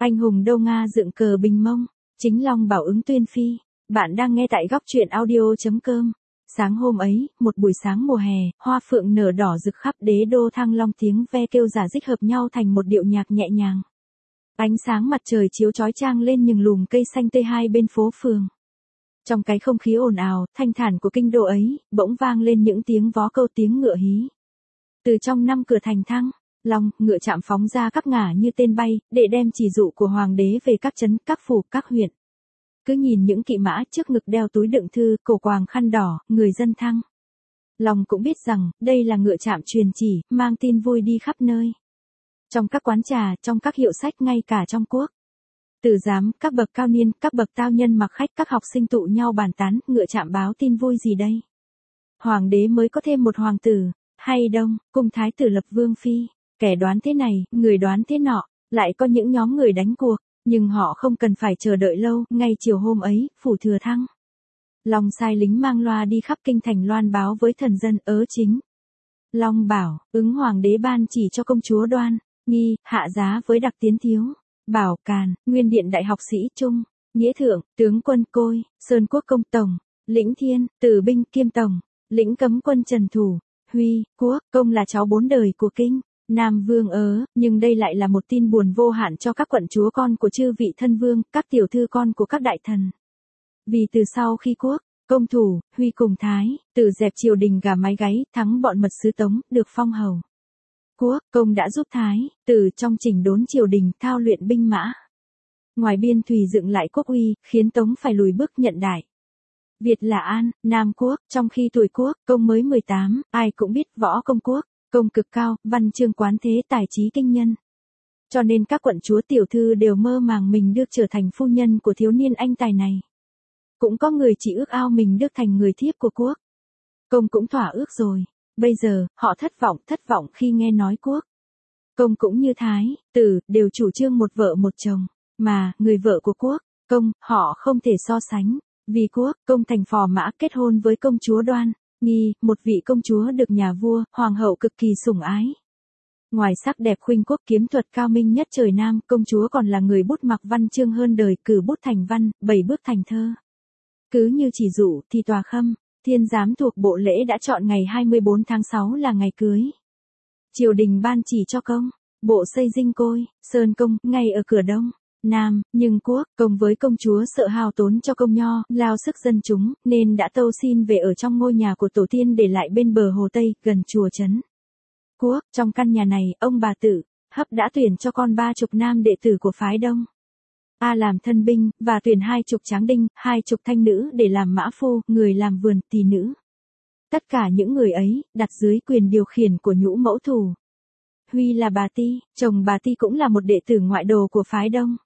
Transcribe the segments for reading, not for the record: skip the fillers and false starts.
Anh hùng Đô Nga dựng cờ Bình Mông, Chính Long Bảo ứng tuyên phi. Bạn đang nghe tại góc truyện audio.com. Sáng hôm ấy, một buổi sáng mùa hè, hoa phượng nở đỏ rực khắp đế đô Thăng Long, tiếng ve kêu rả rích hợp nhau thành một điệu nhạc nhẹ nhàng. Ánh sáng mặt trời chiếu chói chang lên những lùm cây xanh tươi hai bên phố phường. Trong cái không khí ồn ào, thanh thản của kinh đô ấy, bỗng vang lên những tiếng vó câu tiếng ngựa hí. Từ trong năm cửa thành Thăng Long, ngựa chạm phóng ra các ngả như tên bay, để đem chỉ dụ của hoàng đế về các trấn, các phủ, các huyện. Cứ nhìn những kỵ mã trước ngực đeo túi đựng thư, cổ quàng khăn đỏ, người dân Thăng Long cũng biết rằng, đây là ngựa chạm truyền chỉ, mang tin vui đi khắp nơi. Trong các quán trà, trong các hiệu sách, ngay cả trong quốc tử giám, các bậc cao niên, các bậc tao nhân mặc khách, các học sinh tụ nhau bàn tán, ngựa chạm báo tin vui gì đây? Hoàng đế mới có thêm một hoàng tử, hay Đông, cung thái tử lập vương phi. Kẻ đoán thế này, người đoán thế nọ, lại có những nhóm người đánh cuộc, nhưng họ không cần phải chờ đợi lâu, ngay chiều hôm ấy, phủ thừa Thăng Long sai lính mang loa đi khắp kinh thành loan báo với thần dân. Chính Long bảo, ứng hoàng đế ban chỉ cho công chúa Đoan Nghi, hạ giá với đặc tiến thiếu, Bảo Càn, nguyên điện đại học sĩ Trung, Nghĩa Thượng, tướng quân Côi, Sơn Quốc công tổng, Lĩnh Thiên, Tử binh kiêm tổng, Lĩnh cấm quân Trần Thủ, Huy, Quốc, công là cháu bốn đời của kinh Nam Vương. Nhưng đây lại là một tin buồn vô hạn cho các quận chúa con của chư vị thân vương, các tiểu thư con của các đại thần. Vì từ sau khi Quốc, công Thủ, Huy cùng Thái tử dẹp triều đình gà mái gáy, thắng bọn mật sứ Tống, được phong hầu. Quốc, công đã giúp Thái tử trong chỉnh đốn triều đình, thao luyện binh mã. Ngoài biên thùy dựng lại quốc uy, khiến Tống phải lùi bước nhận đại Việt là An, Nam Quốc. Trong khi tuổi Quốc, công mới 18, ai cũng biết võ công Quốc, công cực cao, văn chương quán thế, tài trí kinh nhân. Cho nên các quận chúa tiểu thư đều mơ màng mình được trở thành phu nhân của thiếu niên anh tài này. Cũng có người chỉ ước ao mình được thành người thiếp của Quốc. Công cũng thỏa ước rồi. Bây giờ, họ thất vọng khi nghe nói Quốc, công cũng như Thái tử, đều chủ trương một vợ một chồng. Mà, người vợ của Quốc, công, họ không thể so sánh. Vì Quốc, công thành phò mã kết hôn với công chúa Đoan Nghi, một vị công chúa được nhà vua, hoàng hậu cực kỳ sủng ái. Ngoài sắc đẹp khuynh quốc, kiếm thuật cao minh nhất trời Nam, công chúa còn là người bút mặc văn chương hơn đời, cử bút thành văn, 7 bước thành thơ. Cứ như chỉ dụ, thì tòa Khâm Thiên giám thuộc bộ lễ đã chọn ngày 24 tháng 6 là ngày cưới. Triều đình ban chỉ cho công bộ xây dinh Côi, Sơn Công, ngay ở cửa Đông Nam, nhưng Quốc, công với công chúa sợ hao tốn cho công nho, lao sức dân chúng, nên đã tâu xin về ở trong ngôi nhà của tổ tiên để lại bên bờ hồ Tây, gần chùa Trấn Quốc. Trong căn nhà này, ông bà Tử Hấp đã tuyển cho con 30 nam đệ tử của phái Đông A làm thân binh, và tuyển 20 tráng đinh, 20 thanh nữ để làm mã phu, người làm vườn, tỳ nữ. Tất cả những người ấy, đặt dưới quyền điều khiển của nhũ mẫu Thủ. Huy là bà Ti, chồng bà Ti cũng là một đệ tử ngoại đồ của phái Đông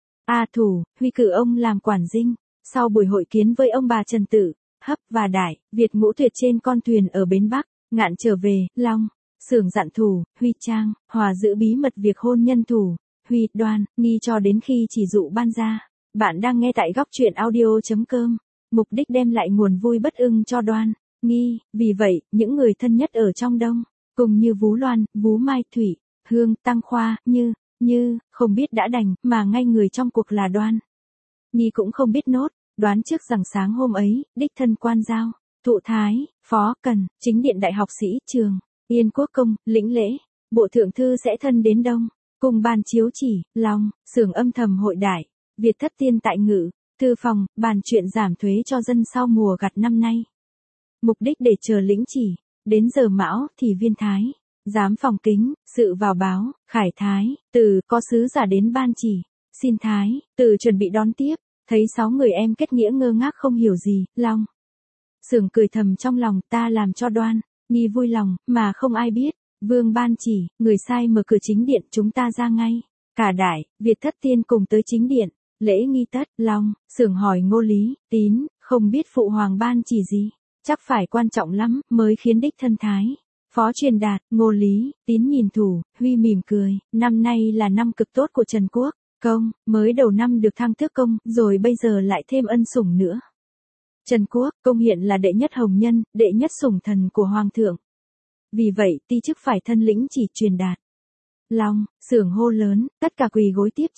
Thủ, Huy cử ông làm quản dinh. Sau buổi hội kiến với ông bà Trần Tử Hấp và Đại Việt Ngũ Tuyệt trên con thuyền ở bến Bắc, ngạn trở về, Long xưởng dặn Thủ, Huy trang, hòa giữ bí mật việc hôn nhân Thủ, Huy, Đoan Nghi cho đến khi chỉ dụ ban ra. Bạn đang nghe tại góc truyện audio.com. Mục đích đem lại nguồn vui bất ưng cho Đoan Nghi. Vì vậy, những người thân nhất ở trong Đông cùng như Vú Loan, Vú Mai, Thủy Hương, Tăng Khoa, Như, không biết đã đành, mà ngay người trong cuộc là Đoan Nghi cũng không biết nốt, đoán trước rằng sáng hôm ấy, đích thân quan giao, thụ thái, phó cần, chính điện đại học sĩ, trường Yên Quốc công, lĩnh lễ, bộ thượng thư sẽ thân đến Đông cùng bàn chiếu chỉ, Long xưởng âm thầm hội đại, Việt thất tiên tại ngự thư phòng, bàn chuyện giảm thuế cho dân sau mùa gặt năm nay. Mục đích để chờ lĩnh chỉ, đến giờ mão thì viên thái giám phòng kính sự vào báo, khải thái tử có sứ giả đến ban chỉ, xin thái tử chuẩn bị đón tiếp. Thấy 6 người em kết nghĩa ngơ ngác không hiểu gì, Long xưởng cười thầm trong lòng, ta làm cho Đoan Nghi vui lòng, mà không ai biết. Vương ban chỉ, người sai mở cửa chính điện, chúng ta ra ngay. Cả Đại Việt thất tiên cùng tới chính điện, lễ nghi tất. Long xưởng hỏi Ngô Lý Tín, không biết phụ hoàng ban chỉ gì, chắc phải quan trọng lắm, mới khiến đích thân thái phó truyền đạt. Ngô Lý Tín nhìn Thủ, Huy mỉm cười, năm nay là năm cực tốt của Trần Quốc công, mới đầu năm được thăng tước công, rồi bây giờ lại thêm ân sủng nữa. Trần Quốc công hiện là đệ nhất hồng nhân, đệ nhất sủng thần của hoàng thượng. Vì vậy, ti chức phải thân lĩnh chỉ truyền đạt. Long xưởng hô lớn, tất cả quỳ gối tiếp chỉ.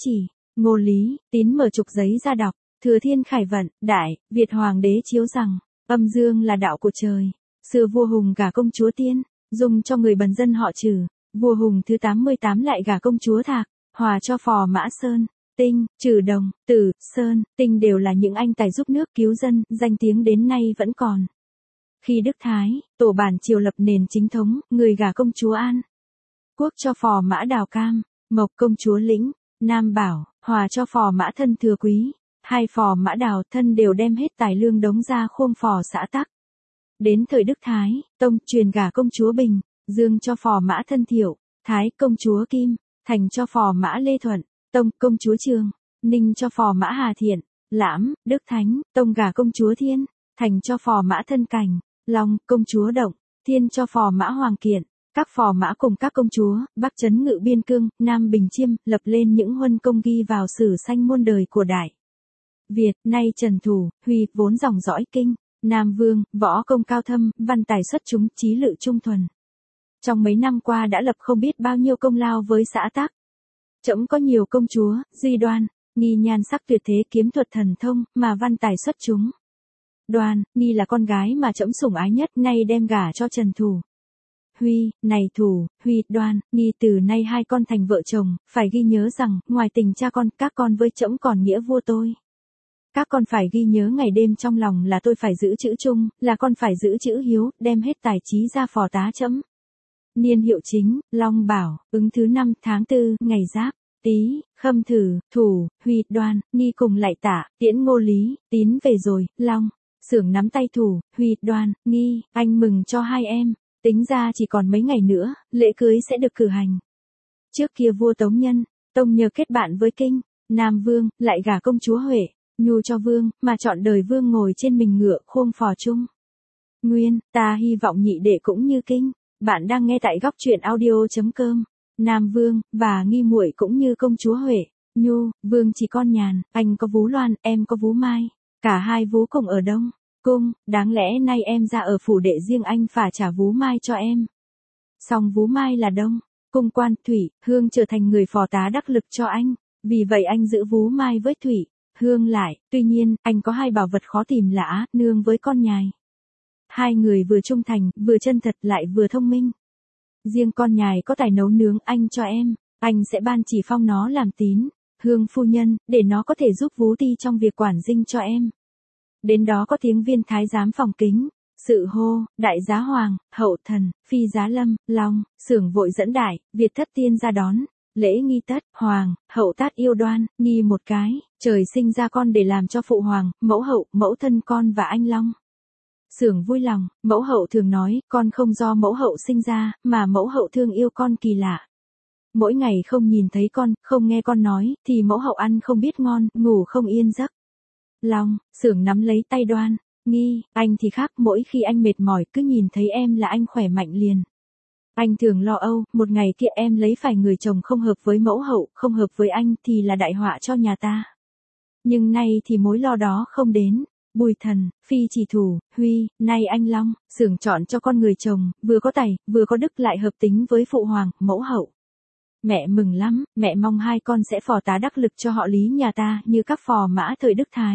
Ngô Lý, Tín mở trục giấy ra đọc, Thừa Thiên Khải Vận, Đại, Việt Hoàng đế chiếu rằng, âm dương là đạo của trời. Xưa vua Hùng gả công chúa Tiên, dùng cho người bần dân họ Trừ. Vua Hùng thứ 88 lại gả công chúa Thạc, hòa cho phò Mã Sơn, Tinh, Trừ Đồng, Tử, Sơn, Tinh đều là những anh tài giúp nước cứu dân, danh tiếng đến nay vẫn còn. Khi Đức Thái, tổ bản triều lập nền chính thống, người gả công chúa An Quốc cho phò Mã Đào Cam, Mộc công chúa Lĩnh, Nam Bảo, hòa cho phò Mã Thân Thừa Quý. Hai phò Mã Đào Thân đều đem hết tài lương đống ra khôm phò xã tắc. Đến thời Đức Thái, Tông truyền gả công chúa Bình, Dương cho phò Mã Thân Thiệu, Thái công chúa Kim, Thành cho phò Mã Lê Thuận, Tông công chúa Trường, Ninh cho phò Mã Hà Thiện, Lãm, Đức Thánh, Tông gả công chúa Thiên, Thành cho phò Mã Thân Cảnh, Long, công chúa Động, Thiên cho phò Mã Hoàng Kiện. Các phò mã cùng các công chúa, Bắc trấn ngự biên cương, Nam bình chiêm, lập lên những huân công ghi vào sử sanh muôn đời của Đại Việt, nay Trần Thủ, Huy, vốn dòng dõi Kinh, Nam Vương, võ công cao thâm, văn tài xuất chúng, trí lự trung thuần. Trong mấy năm qua đã lập không biết bao nhiêu công lao với xã tắc. Trẫm có nhiều công chúa, Duy Đoan, Nghi nhan sắc tuyệt thế, kiếm thuật thần thông, mà văn tài xuất chúng. Đoan, Nghi là con gái mà trẫm sủng ái nhất, nay đem gả cho Trần Thủ. Huy, này Thủ, Huy, Đoan, Nghi từ nay hai con thành vợ chồng, phải ghi nhớ rằng, ngoài tình cha con, các con với trẫm còn nghĩa vua tôi. Các con phải ghi nhớ ngày đêm trong lòng là tôi phải giữ chữ trung, là con phải giữ chữ hiếu, đem hết tài trí ra phò tá trẫm. Niên hiệu chính, Long Bảo, ứng thứ 5 tháng 4, ngày Giáp, Tý, Khâm Thử, Thủ, Huy, Đoan, Nghi cùng lại Tả, tiễn Ngô Lý, Tín về rồi, Long, Xưởng nắm tay Thủ, Huy, Đoan, Nghi, anh mừng cho hai em. Tính ra chỉ còn mấy ngày nữa, lễ cưới sẽ được cử hành. Trước kia vua Tống Nhân, Tông nhờ kết bạn với Kinh, Nam Vương, lại gả công chúa Huệ, Nhu cho Vương, mà chọn đời Vương ngồi trên mình ngựa khôm phò chung. Nguyên, ta hy vọng nhị đệ cũng như Kinh. Bạn đang nghe tại góc truyện audio.com. Nam Vương, và Nghi muội cũng như công chúa Huệ, Nhu, Vương chỉ con Nhàn, anh có vú Loan, em có vú Mai. Cả hai vú cùng ở Đông Cung, đáng lẽ nay em ra ở phủ đệ riêng anh phải trả vú Mai cho em. Song vú Mai là Đông Cung quan, Thủy, Hương trở thành người phò tá đắc lực cho anh, vì vậy anh giữ vú Mai với Thủy, Hương lại, tuy nhiên, anh có hai bảo vật khó tìm là Á, Nương với con Nhài. Hai người vừa trung thành, vừa chân thật lại vừa thông minh. Riêng con Nhài có tài nấu nướng, anh cho em, anh sẽ ban chỉ phong nó làm Tín, Hương phu nhân, để nó có thể giúp vú Ti trong việc quản dinh cho em. Đến đó có tiếng viên thái giám phòng kính, sự hô, đại giá hoàng, hậu thần, phi giá lâm, Long, Xưởng vội dẫn Đại Việt thất tiên ra đón, lễ nghi tất, hoàng, hậu tát yêu Đoan, Nghi một cái, trời sinh ra con để làm cho phụ hoàng, mẫu hậu, mẫu thân con và anh Long. Xưởng vui lòng, mẫu hậu thường nói, con không do mẫu hậu sinh ra, mà mẫu hậu thương yêu con kỳ lạ. Mỗi ngày không nhìn thấy con, không nghe con nói, thì mẫu hậu ăn không biết ngon, ngủ không yên giấc. Long, Xưởng nắm lấy tay Đoan, Nghi, anh thì khác, mỗi khi anh mệt mỏi cứ nhìn thấy em là anh khỏe mạnh liền. Anh thường lo âu, một ngày kia em lấy phải người chồng không hợp với mẫu hậu, không hợp với anh thì là đại họa cho nhà ta. Nhưng nay thì mối lo đó không đến. Bùi Thần, Phi chỉ Thủ, Huy, nay anh Long, Xưởng chọn cho con người chồng, vừa có tài, vừa có đức lại hợp tính với phụ hoàng, mẫu hậu. Mẹ mừng lắm, mẹ mong hai con sẽ phò tá đắc lực cho họ Lý nhà ta như các phò mã thời Đức Thái.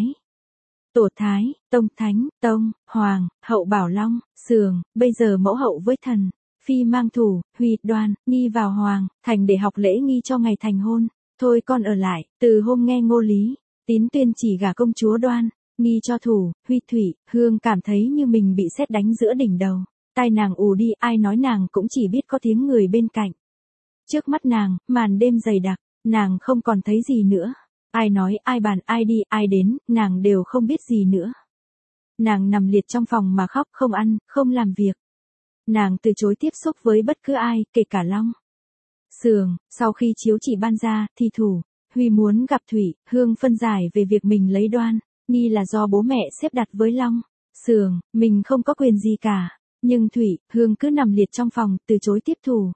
Tổ Thái, Tông Thánh, Tông, Hoàng, Hậu bảo Long, Xưởng, bây giờ mẫu hậu với Thần, Phi mang Thủ, Huy, Đoan, Nghi vào Hoàng, Thành để học lễ nghi cho ngày thành hôn. Thôi con ở lại, từ hôm nghe Ngô Lý, Tín tuyên chỉ gả công chúa Đoan, Nghi cho Thủ, Huy, Thủy, Hương cảm thấy như mình bị sét đánh giữa đỉnh đầu. Tai nàng ù đi, ai nói nàng cũng chỉ biết có tiếng người bên cạnh. Trước mắt nàng, màn đêm dày đặc, nàng không còn thấy gì nữa. Ai nói, ai bàn, ai đi, ai đến, nàng đều không biết gì nữa. Nàng nằm liệt trong phòng mà khóc, không ăn, không làm việc. Nàng từ chối tiếp xúc với bất cứ ai, kể cả Long. Xưởng, sau khi chiếu chỉ ban ra, thì Thủ, Huy muốn gặp Thủy, Hương phân giải về việc mình lấy Đoan, Nghi là do bố mẹ xếp đặt với Long. Xưởng, mình không có quyền gì cả. Nhưng Thủy, Hương cứ nằm liệt trong phòng, từ chối tiếp Thủ,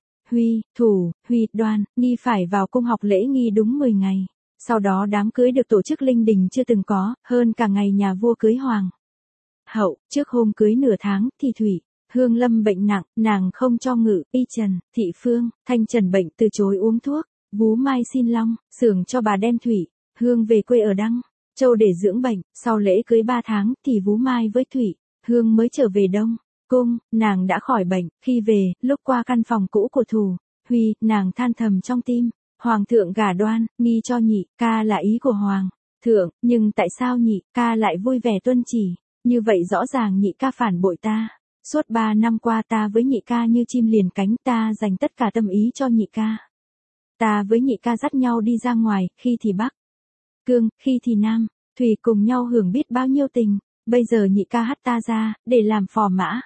Huy, Đoan, Nghi phải vào cung học lễ nghi đúng 10 ngày. Sau đó đám cưới được tổ chức linh đình chưa từng có, hơn cả ngày nhà vua cưới hoàng hậu. Trước hôm cưới nửa tháng, thì Thủy, Hương lâm bệnh nặng, nàng không cho ngự, Y Trần, Thị Phương, Thanh Trần bệnh từ chối uống thuốc. Vú Mai xin Long, Sưởng cho bà đem Thủy, Hương về quê ở Đăng Châu để dưỡng bệnh, sau lễ cưới 3 tháng thì Vú Mai với Thủy, Hương mới trở về Đông Cung, nàng đã khỏi bệnh, khi về, lúc qua căn phòng cũ của Thủ Huy, nàng than thầm trong tim, Hoàng thượng gả Đoan Nghi cho nhị ca là ý của Hoàng thượng, nhưng tại sao nhị ca lại vui vẻ tuân chỉ, như vậy rõ ràng nhị ca phản bội ta. Suốt 3 năm qua ta với nhị ca như chim liền cánh, ta dành tất cả tâm ý cho nhị ca. Ta với nhị ca dắt nhau đi ra ngoài, khi thì Bắc Cương, khi thì Nam Thủy, cùng nhau hưởng biết bao nhiêu tình, bây giờ nhị ca hắt ta ra, để làm phò mã.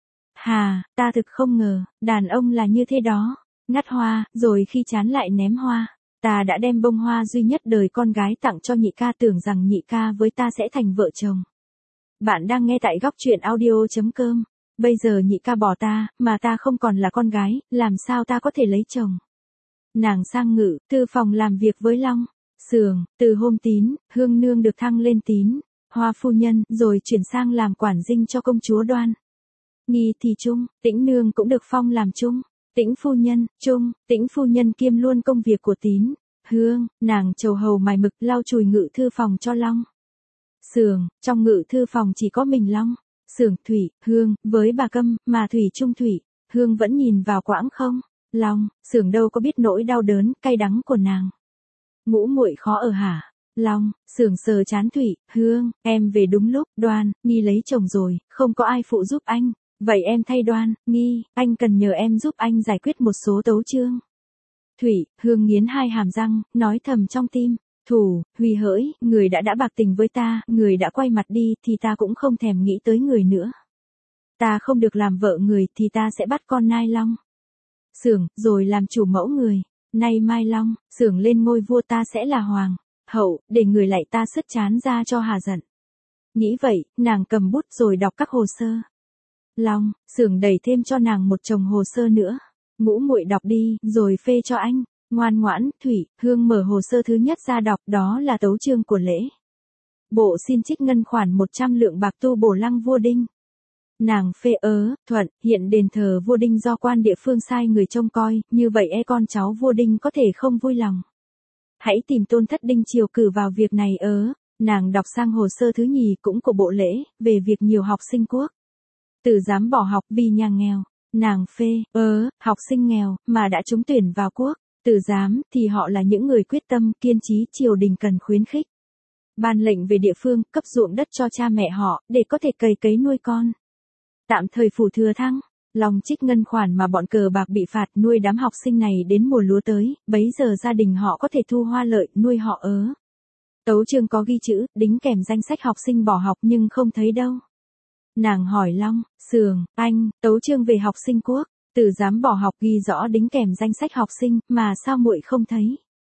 Hà, ta thực không ngờ, đàn ông là như thế đó, ngắt hoa, rồi khi chán lại ném hoa. Ta đã đem bông hoa duy nhất đời con gái tặng cho nhị ca, tưởng rằng nhị ca với ta sẽ thành vợ chồng. Bạn đang nghe tại góc truyện audio.com. Bây giờ nhị ca bỏ ta, mà ta không còn là con gái, làm sao ta có thể lấy chồng. Nàng sang Ngự Thư phòng làm việc với Long Sường, từ hôm Tín Hương nương được thăng lên Tín Hoa phu nhân, rồi chuyển sang làm quản dinh cho công chúa Đoan Nghi thì Trung Tĩnh nương cũng được phong làm Trung Tĩnh phu nhân. Trung Tĩnh phu nhân kiêm luôn công việc của Tín Hương, nàng trầu hầu mài mực, lau chùi Ngự Thư phòng cho Long Sường. Trong Ngự Thư phòng chỉ có mình Long Sường, Thủy, Hương với bà Câm, mà Thủy Trung Thủy Hương vẫn nhìn vào quãng không. Long Sường đâu có biết nỗi đau đớn cay đắng của nàng. Ngũ muội khó ở hả? Long Sường sờ chán Thủy, Hương, em về đúng lúc, Đoan Nghi lấy chồng rồi, không có ai phụ giúp anh, vậy em thay Đoan Nghi, anh cần nhờ em giúp anh giải quyết một số tấu chương. Thủy, Hương nghiến hai hàm răng, nói thầm trong tim, Thủ Huy hỡi, người đã bạc tình với ta, người đã quay mặt đi thì ta cũng không thèm nghĩ tới người nữa. Ta không được làm vợ người thì ta sẽ bắt con nai Long Sường, rồi làm chủ mẫu người. Nay mai Long Sường lên ngôi vua, ta sẽ là hoàng hậu, để người lại ta sứt chán ra cho hà giận. Nghĩ vậy, nàng cầm bút rồi đọc các hồ sơ. Long Sường đẩy thêm cho nàng một chồng hồ sơ nữa. Ngũ muội đọc đi, rồi phê cho anh. Ngoan ngoãn. Thủy, Hương mở hồ sơ thứ nhất ra đọc, đó là tấu chương của lễ. Bộ xin trích ngân khoản 100 lượng bạc tu bổ lăng vua Đinh. Nàng phê thuận, hiện đền thờ vua Đinh do quan địa phương sai người trông coi, như vậy con cháu vua Đinh có thể không vui lòng. Hãy tìm tôn thất Đinh triều cử vào việc này Nàng đọc sang hồ sơ thứ nhì cũng của bộ lễ, về việc nhiều học sinh quốc tử dám bỏ học vì nhà nghèo. Nàng phê học sinh nghèo, mà đã trúng tuyển vào quốc tử giám, thì họ là những người quyết tâm, kiên trí, triều đình cần khuyến khích. Ban lệnh về địa phương, cấp ruộng đất cho cha mẹ họ, để có thể cày cấy nuôi con. Tạm thời phủ thừa thăng, Long trích ngân khoản mà bọn cờ bạc bị phạt nuôi đám học sinh này đến mùa lúa tới, bấy giờ gia đình họ có thể thu hoa lợi, nuôi họ Tấu chương có ghi chữ, đính kèm danh sách học sinh bỏ học nhưng không thấy đâu. Nàng hỏi Long Sường, anh, tấu chương về học sinh quốc tử dám bỏ học ghi rõ đính kèm danh sách học sinh, mà sao muội không thấy?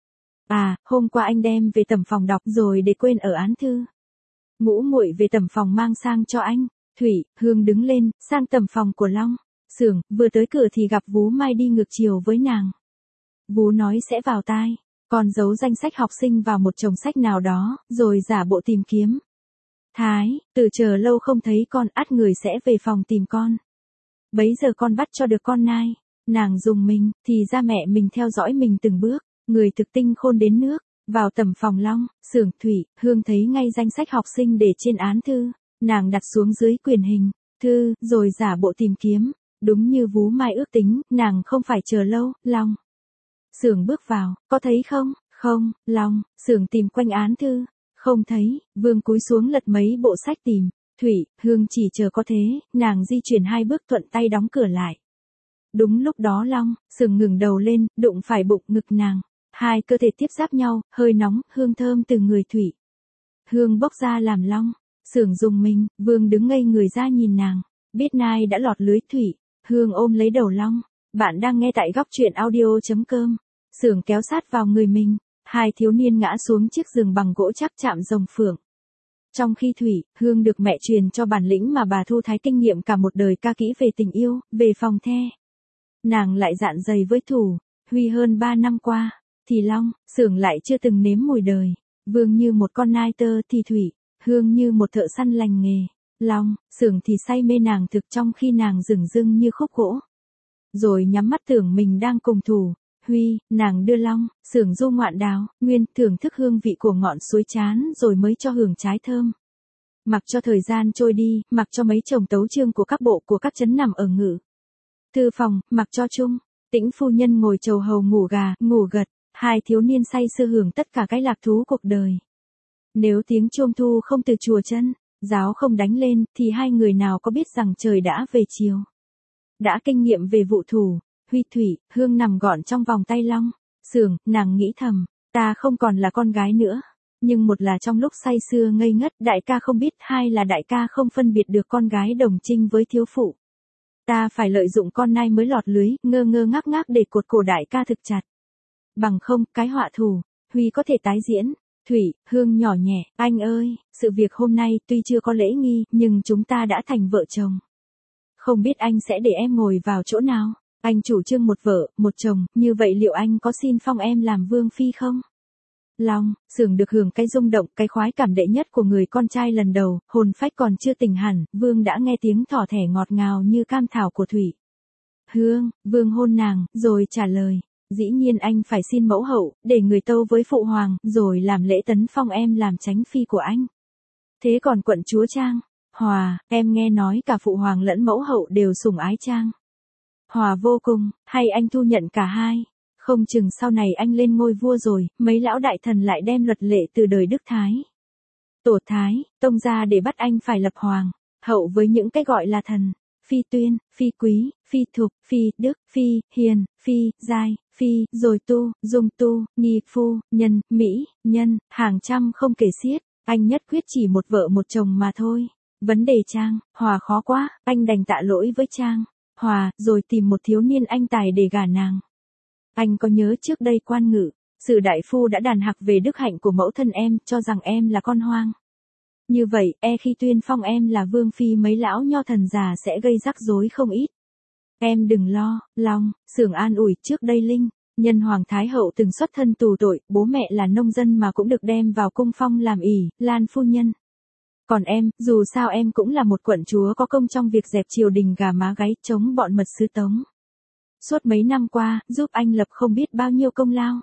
À, hôm qua anh đem về tẩm phòng đọc rồi để quên ở án thư. Ngũ muội về tẩm phòng mang sang cho anh. Thủy, Hương đứng lên, sang tẩm phòng của Long Sường, vừa tới cửa thì gặp Vú Mai đi ngược chiều với nàng. Vú nói sẽ vào tai, còn giấu danh sách học sinh vào một chồng sách nào đó, rồi giả bộ tìm kiếm. Thái, từ chờ lâu không thấy con, ắt người sẽ về phòng tìm con. Bấy giờ con bắt cho được con nai. Nàng dùng mình, thì ra mẹ mình theo dõi mình từng bước, người thực tinh khôn đến nước. Vào tẩm phòng Long Sường, Thủy, Hương thấy ngay danh sách học sinh để trên án thư. Nàng đặt xuống dưới quyển hình thư, rồi giả bộ tìm kiếm. Đúng như Vú Mai ước tính, nàng không phải chờ lâu. Long Sường bước vào, có thấy không? Không. Long Sường tìm quanh án thư, không thấy. Vương cúi xuống lật mấy bộ sách tìm. Thủy, Hương chỉ chờ có thế, nàng di chuyển 2 bước thuận tay đóng cửa lại. Đúng lúc đó Long Sường ngừng đầu lên, đụng phải bụng ngực nàng. Hai cơ thể tiếp giáp nhau, hơi nóng, hương thơm từ người Thủy Hương bốc ra làm Long Sường dùng mình. Vương đứng ngây người ra nhìn nàng, biết nai đã lọt lưới. Thủy Hương ôm lấy đầu Long. Bạn đang nghe tại góc truyện audio.com. Sường kéo sát vào người mình. Hai thiếu niên ngã xuống chiếc giường bằng gỗ chắc chạm rồng phượng. Trong khi Thủy Hương được mẹ truyền cho bản lĩnh mà bà thu thái kinh nghiệm cả một đời ca kỹ về tình yêu, về phòng the, nàng lại dạn dày với Thủ Huy hơn 3 năm qua, thì Long Sường lại chưa từng nếm mùi đời. Vương như một con nai tơ thì Thủy Hương như một thợ săn lành nghề. Long Sường thì say mê nàng thực, trong khi nàng dửng dưng như khúc gỗ. Rồi nhắm mắt tưởng mình đang cùng Thủ Huy, nàng đưa Long, Sưởng du ngoạn đào, Nguyên thưởng thức hương vị của ngọn suối chán rồi mới cho hưởng trái thơm. Mặc cho thời gian trôi đi, mặc cho mấy chồng tấu chương của các bộ của các trấn nằm ở ngự thư phòng, mặc cho Trung Tĩnh phu nhân ngồi chầu hầu ngủ gà, ngủ gật, hai thiếu niên say sưa hưởng tất cả cái lạc thú cuộc đời. Nếu tiếng chuông thu không từ chùa chân, giáo không đánh lên, thì hai người nào có biết rằng trời đã về chiều. Đã kinh nghiệm về vụ thủ, Huy Thủy, Hương nằm gọn trong vòng tay Long, Sưởng, nàng nghĩ thầm, ta không còn là con gái nữa. Nhưng một là trong lúc say sưa ngây ngất đại ca không biết, hai là đại ca không phân biệt được con gái đồng trinh với thiếu phụ. Ta phải lợi dụng con nai mới lọt lưới, ngơ ngơ ngác ngác để cột cổ đại ca thực chặt. Bằng không, cái họa thù, Huy có thể tái diễn. Thủy, Hương nhỏ nhẹ, anh ơi, sự việc hôm nay tuy chưa có lễ nghi, nhưng chúng ta đã thành vợ chồng. Không biết anh sẽ để em ngồi vào chỗ nào? Anh chủ trương một vợ, một chồng, như vậy liệu anh có xin phong em làm vương phi không? Long, Sưởng được hưởng cái rung động, cái khoái cảm đệ nhất của người con trai lần đầu, hồn phách còn chưa tỉnh hẳn, Vương đã nghe tiếng thỏ thẻ ngọt ngào như cam thảo của Thủy. Hương, Vương hôn nàng, rồi trả lời, dĩ nhiên anh phải xin mẫu hậu, để người tâu với phụ hoàng, rồi làm lễ tấn phong em làm chánh phi của anh. Thế còn quận chúa Trang? Hòa, em nghe nói cả phụ hoàng lẫn mẫu hậu đều sủng ái Trang. Hòa vô cùng, hay anh thu nhận cả hai? Không chừng sau này anh lên ngôi vua rồi, mấy lão đại thần lại đem luật lệ từ đời Đức Thái, Tổ Thái, Tông ra để bắt anh phải lập hoàng, hậu với những cái gọi là thần, phi tuyên, phi quý, phi thục, phi đức, phi hiền, phi giai, phi rồi tu, dung tu, nhi phu, nhân, mỹ, nhân, hàng trăm không kể xiết, anh nhất quyết chỉ một vợ một chồng mà thôi. Vấn đề Trang, Hòa khó quá, anh đành tạ lỗi với Trang, Hòa, rồi tìm một thiếu niên anh tài để gả nàng. Anh có nhớ trước đây quan ngự, Sử đại phu đã đàn hạc về đức hạnh của mẫu thân em, cho rằng em là con hoang. Như vậy, khi tuyên phong em là vương phi mấy lão nho thần già sẽ gây rắc rối không ít. Em đừng lo, Long, Sưởng an ủi, trước đây Linh, nhân hoàng thái hậu từng xuất thân tù tội, bố mẹ là nông dân mà cũng được đem vào cung phong làm ỷ, Lan phu nhân. Còn em, dù sao em cũng là một quận chúa có công trong việc dẹp triều đình gà má gáy chống bọn mật sứ Tống. Suốt mấy năm qua, giúp anh lập không biết bao nhiêu công lao.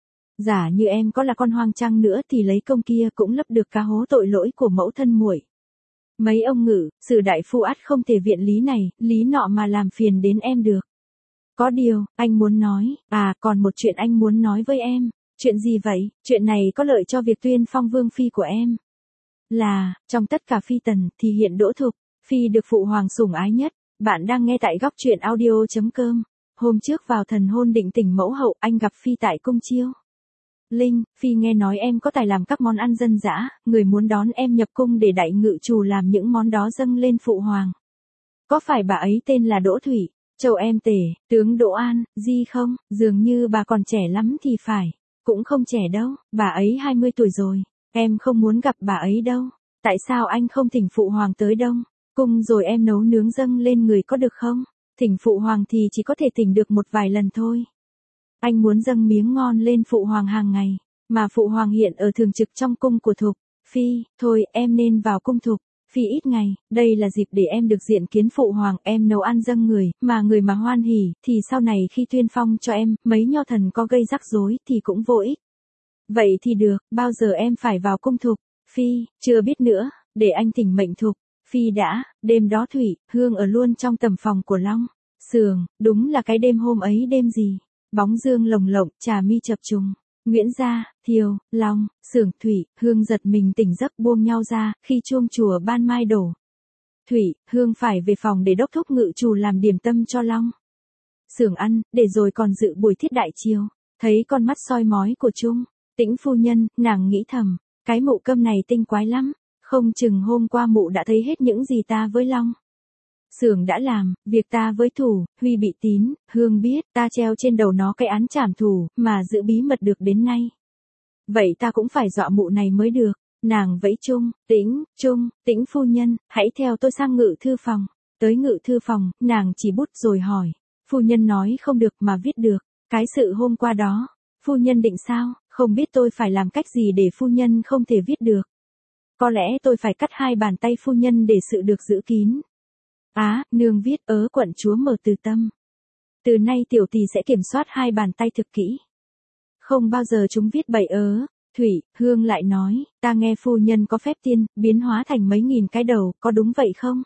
Giả như em có là con hoang chăng nữa thì lấy công kia cũng lấp được cá hố tội lỗi của mẫu thân muội. Mấy ông ngự, Sử đại phu ắt không thể viện lý này, lý nọ mà làm phiền đến em được. Có điều, anh muốn nói, còn một chuyện anh muốn nói với em. Chuyện gì vậy? Chuyện này có lợi cho việc tuyên phong vương phi của em. Là, trong tất cả phi tần thì hiện Đỗ Thục, phi được phụ hoàng sủng ái nhất. Bạn đang nghe tại góc truyện audio.com. Hôm trước vào thần hôn định tình mẫu hậu, anh gặp phi tại cung chiêu. Linh, phi nghe nói em có tài làm các món ăn dân dã, người muốn đón em nhập cung để đại ngự chủ làm những món đó dâng lên phụ hoàng. Có phải bà ấy tên là Đỗ Thủy, châu em tể, tướng Đỗ An, gì không? Dường như bà còn trẻ lắm thì phải. Cũng không trẻ đâu, bà ấy 20 tuổi rồi. Em không muốn gặp bà ấy đâu. Tại sao anh không thỉnh phụ hoàng tới Đông cung rồi em nấu nướng dâng lên người có được không? Thỉnh phụ hoàng thì chỉ có thể thỉnh được một vài lần thôi. Anh muốn dâng miếng ngon lên phụ hoàng hàng ngày, mà phụ hoàng hiện ở thường trực trong cung của Thục. Phi, thôi em nên vào cung Thục, phi ít ngày, đây là dịp để em được diện kiến phụ hoàng, em nấu ăn dâng người mà hoan hỉ, thì sau này khi tuyên phong cho em, mấy nho thần có gây rắc rối thì cũng vô ích. Vậy thì được, bao giờ em phải vào cung Thục? Phi, chưa biết nữa, để anh thỉnh mệnh Thục. Phi đã, đêm đó Thủy, Hương ở luôn trong tầm phòng của Long, Sưởng, đúng là cái đêm hôm ấy đêm gì. Bóng dương lồng lộng, trà mi chập trùng. Nguyễn Gia, Thiều, Long, Sưởng, Thủy, Hương giật mình tỉnh giấc buông nhau ra, khi chuông chùa ban mai đổ. Thủy, Hương phải về phòng để đốc thúc ngự chủ làm điểm tâm cho Long. Sưởng ăn, để rồi còn dự buổi thiết đại chiều. Thấy con mắt soi mói của Trung Tĩnh phu nhân, nàng nghĩ thầm, cái mụ câm này tinh quái lắm, không chừng hôm qua mụ đã thấy hết những gì ta với Long Sưởng đã làm, việc ta với Thủ, Huy bị Tín, Hương biết, ta treo trên đầu nó cái án trảm thù, mà giữ bí mật được đến nay. Vậy ta cũng phải dọa mụ này mới được. Nàng vẫy Tĩnh phu nhân, hãy theo tôi sang ngự thư phòng. Tới ngự thư phòng, nàng chỉ bút rồi hỏi. Phu nhân nói không được mà viết được. Cái sự hôm qua đó, phu nhân định sao, không biết tôi phải làm cách gì để phu nhân không thể viết được. Có lẽ tôi phải cắt hai bàn tay phu nhân để sự được giữ kín. Nương viết quận chúa mở từ tâm. Từ nay tiểu tỷ sẽ kiểm soát hai bàn tay thực kỹ. Không bao giờ chúng viết bậy ớ. Thủy, Hương lại nói, ta nghe phu nhân có phép tiên, biến hóa thành mấy nghìn cái đầu, có đúng vậy không?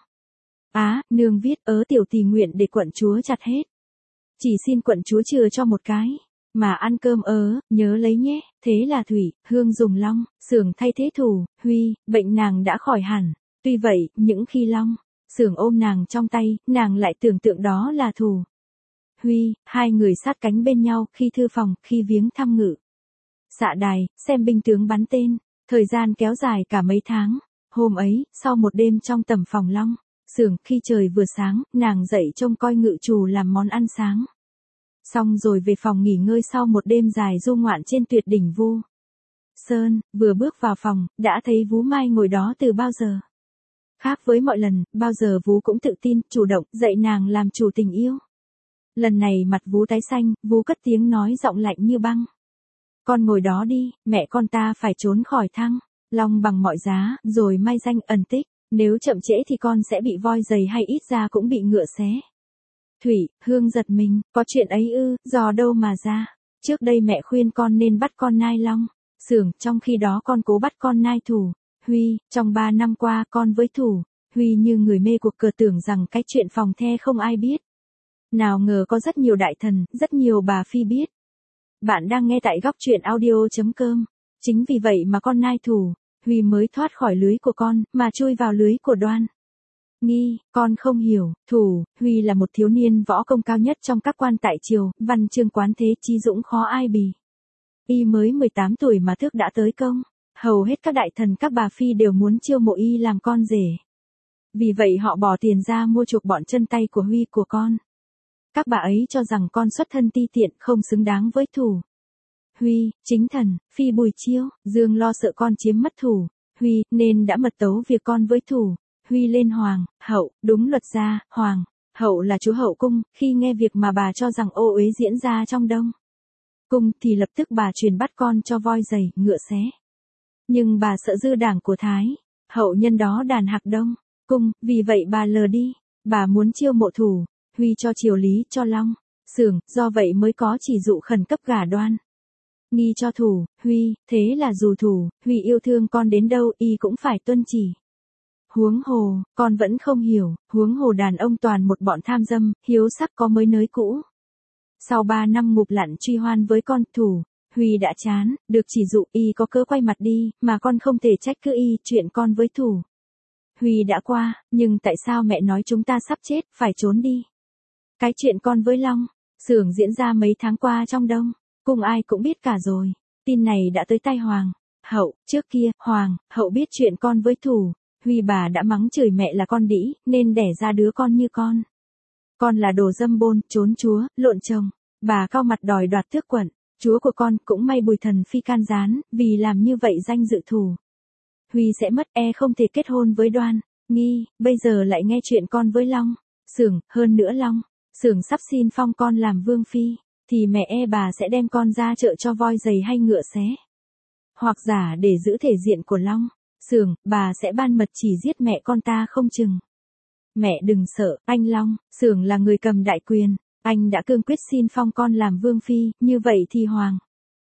Á, nương viết tiểu tỷ nguyện để quận chúa chặt hết. Chỉ xin quận chúa chừa cho một cái. Mà ăn cơm nhớ lấy nhé. Thế là Thủy, Hương dùng long, Xưởng thay thế Thủ, Huy, bệnh nàng đã khỏi hẳn. Tuy vậy, những khi long, Xưởng ôm nàng trong tay, nàng lại tưởng tượng đó là Thủ, Huy, hai người sát cánh bên nhau khi thư phòng, khi viếng thăm ngự dạ đài, xem binh tướng bắn tên. Thời gian kéo dài cả mấy tháng. Hôm ấy, sau một đêm trong tầm phòng long, Xưởng, khi trời vừa sáng, nàng dậy trông coi ngự trù làm món ăn sáng. Xong rồi về phòng nghỉ ngơi sau một đêm dài du ngoạn trên tuyệt đỉnh Vu Sơn, vừa bước vào phòng, đã thấy Vú Mai ngồi đó từ bao giờ. Khác với mọi lần, bao giờ Vú cũng tự tin, chủ động, dạy nàng làm chủ tình yêu. Lần này mặt Vú tái xanh, Vú cất tiếng nói giọng lạnh như băng. Con ngồi đó đi, mẹ con ta phải trốn khỏi Thăng Long bằng mọi giá, rồi mai danh ẩn tích. Nếu chậm trễ thì con sẽ bị voi giày hay ít ra cũng bị ngựa xé. Thủy, Hương giật mình, có chuyện ấy ư, dò đâu mà ra. Trước đây mẹ khuyên con nên bắt con nai Long, Xưởng, trong khi đó con cố bắt con nai Thủ, Huy. Trong 3 năm qua con với Thủ, Huy như người mê cuộc cờ, tưởng rằng cái chuyện phòng the không ai biết. Nào ngờ có rất nhiều đại thần, rất nhiều bà phi biết. Bạn đang nghe tại góc truyện audio.com. Chính vì vậy mà con nai Thủ, Huy mới thoát khỏi lưới của con, mà chui vào lưới của Đoan Nghi. Con không hiểu, Thủ, Huy là một thiếu niên võ công cao nhất trong các quan tại triều, văn chương quán thế, trí dũng khó ai bì. Y mới 18 tuổi mà thước đã tới công. Hầu hết các đại thần các bà phi đều muốn chiêu mộ y làm con rể. Vì vậy họ bỏ tiền ra mua chuộc bọn chân tay của Huy của con. Các bà ấy cho rằng con xuất thân ti tiện, không xứng đáng với Thủ, Huy. Chính thần, phi Bùi Chiêu, Dương lo sợ con chiếm mất Thủ, Huy, nên đã mật tấu việc con với Thủ, Huy lên hoàng, hậu. Đúng luật ra, hoàng, hậu là chúa hậu cung. Khi nghe việc mà bà cho rằng ô uế diễn ra trong Đông Cung thì lập tức bà truyền bắt con cho voi giày, ngựa xé. Nhưng bà sợ dư đảng của Thái hậu nhân đó đàn hạc Đông Cung, vì vậy bà lờ đi. Bà muốn chiêu mộ Thủ, Huy cho triều lý, cho Long, Xưởng, do vậy mới có chỉ dụ khẩn cấp gả Đoan Nghi cho Thủ, Huy. Thế là dù Thủ, Huy yêu thương con đến đâu, y cũng phải tuân chỉ. Huống hồ, con vẫn không hiểu, huống hồ đàn ông toàn một bọn tham dâm, hiếu sắc có mới nới cũ. Sau 3 năm ngụp lặn truy hoan với con, Thủ, Huy đã chán, được chỉ dụ, y có cớ quay mặt đi, mà con không thể trách cứ y. Chuyện con với Thủ, Huy đã qua, nhưng tại sao mẹ nói chúng ta sắp chết, phải trốn đi? Cái chuyện con với Long, Xưởng diễn ra mấy tháng qua trong Đông Cung ai cũng biết cả rồi. Tin này đã tới tai Hoàng hậu. Trước kia, Hoàng hậu biết chuyện con với Thủ, Huy, bà đã mắng chửi mẹ là con đĩ, nên đẻ ra đứa con như con. Con là đồ dâm bôn, trốn chúa, lộn chồng. Bà cau mặt đòi đoạt tước quận, chúa của con. Cũng may Bùi thần phi can gián, vì làm như vậy danh dự Thủ, Huy sẽ mất, không thể kết hôn với Đoan Nghi. Bây giờ lại nghe chuyện con với Long, Xưởng. Hơn nữa Long, Xưởng sắp xin phong con làm vương phi, thì mẹ bà sẽ đem con ra chợ cho voi giày hay ngựa xé. Hoặc giả để giữ thể diện của Long, Xưởng, bà sẽ ban mật chỉ giết mẹ con ta không chừng. Mẹ đừng sợ, anh Long, Xưởng là người cầm đại quyền, anh đã cương quyết xin phong con làm vương phi, như vậy thì Hoàng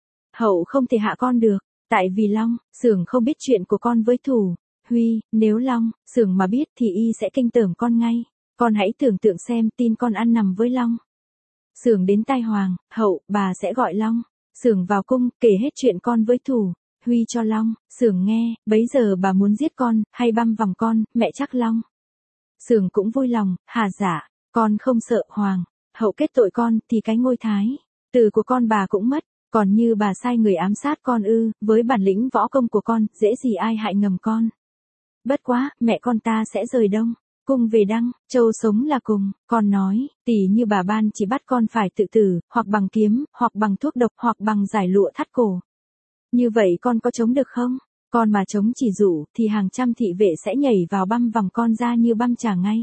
hậu không thể hạ con được. Tại vì Long, Xưởng không biết chuyện của con với Thủ, Huy. Nếu Long, Xưởng mà biết thì y sẽ kinh tởm con ngay. Con hãy tưởng tượng xem, tin con ăn nằm với Long, Xưởng đến tai Hoàng hậu, bà sẽ gọi Long, Xưởng vào cung, kể hết chuyện con với Thủ, Huy cho Long, Xưởng nghe. Bấy giờ bà muốn giết con, hay băm vòng con, mẹ chắc Long, Xưởng cũng vui lòng. Hà dạ, con không sợ Hoàng hậu kết tội con, thì cái ngôi thái tử của con bà cũng mất. Còn như bà sai người ám sát con ư, với bản lĩnh võ công của con, dễ gì ai hại ngầm con. Bất quá, mẹ con ta sẽ rời Đông Cung về Đăng Châu sống là cùng. Con nói, tỉ như bà ban chỉ bắt con phải tự tử, hoặc bằng kiếm, hoặc bằng thuốc độc, hoặc bằng giải lụa thắt cổ. Như vậy con có chống được không? Con mà chống chỉ dụ, thì hàng trăm thị vệ sẽ nhảy vào băm vòng con ra như băm chả ngay.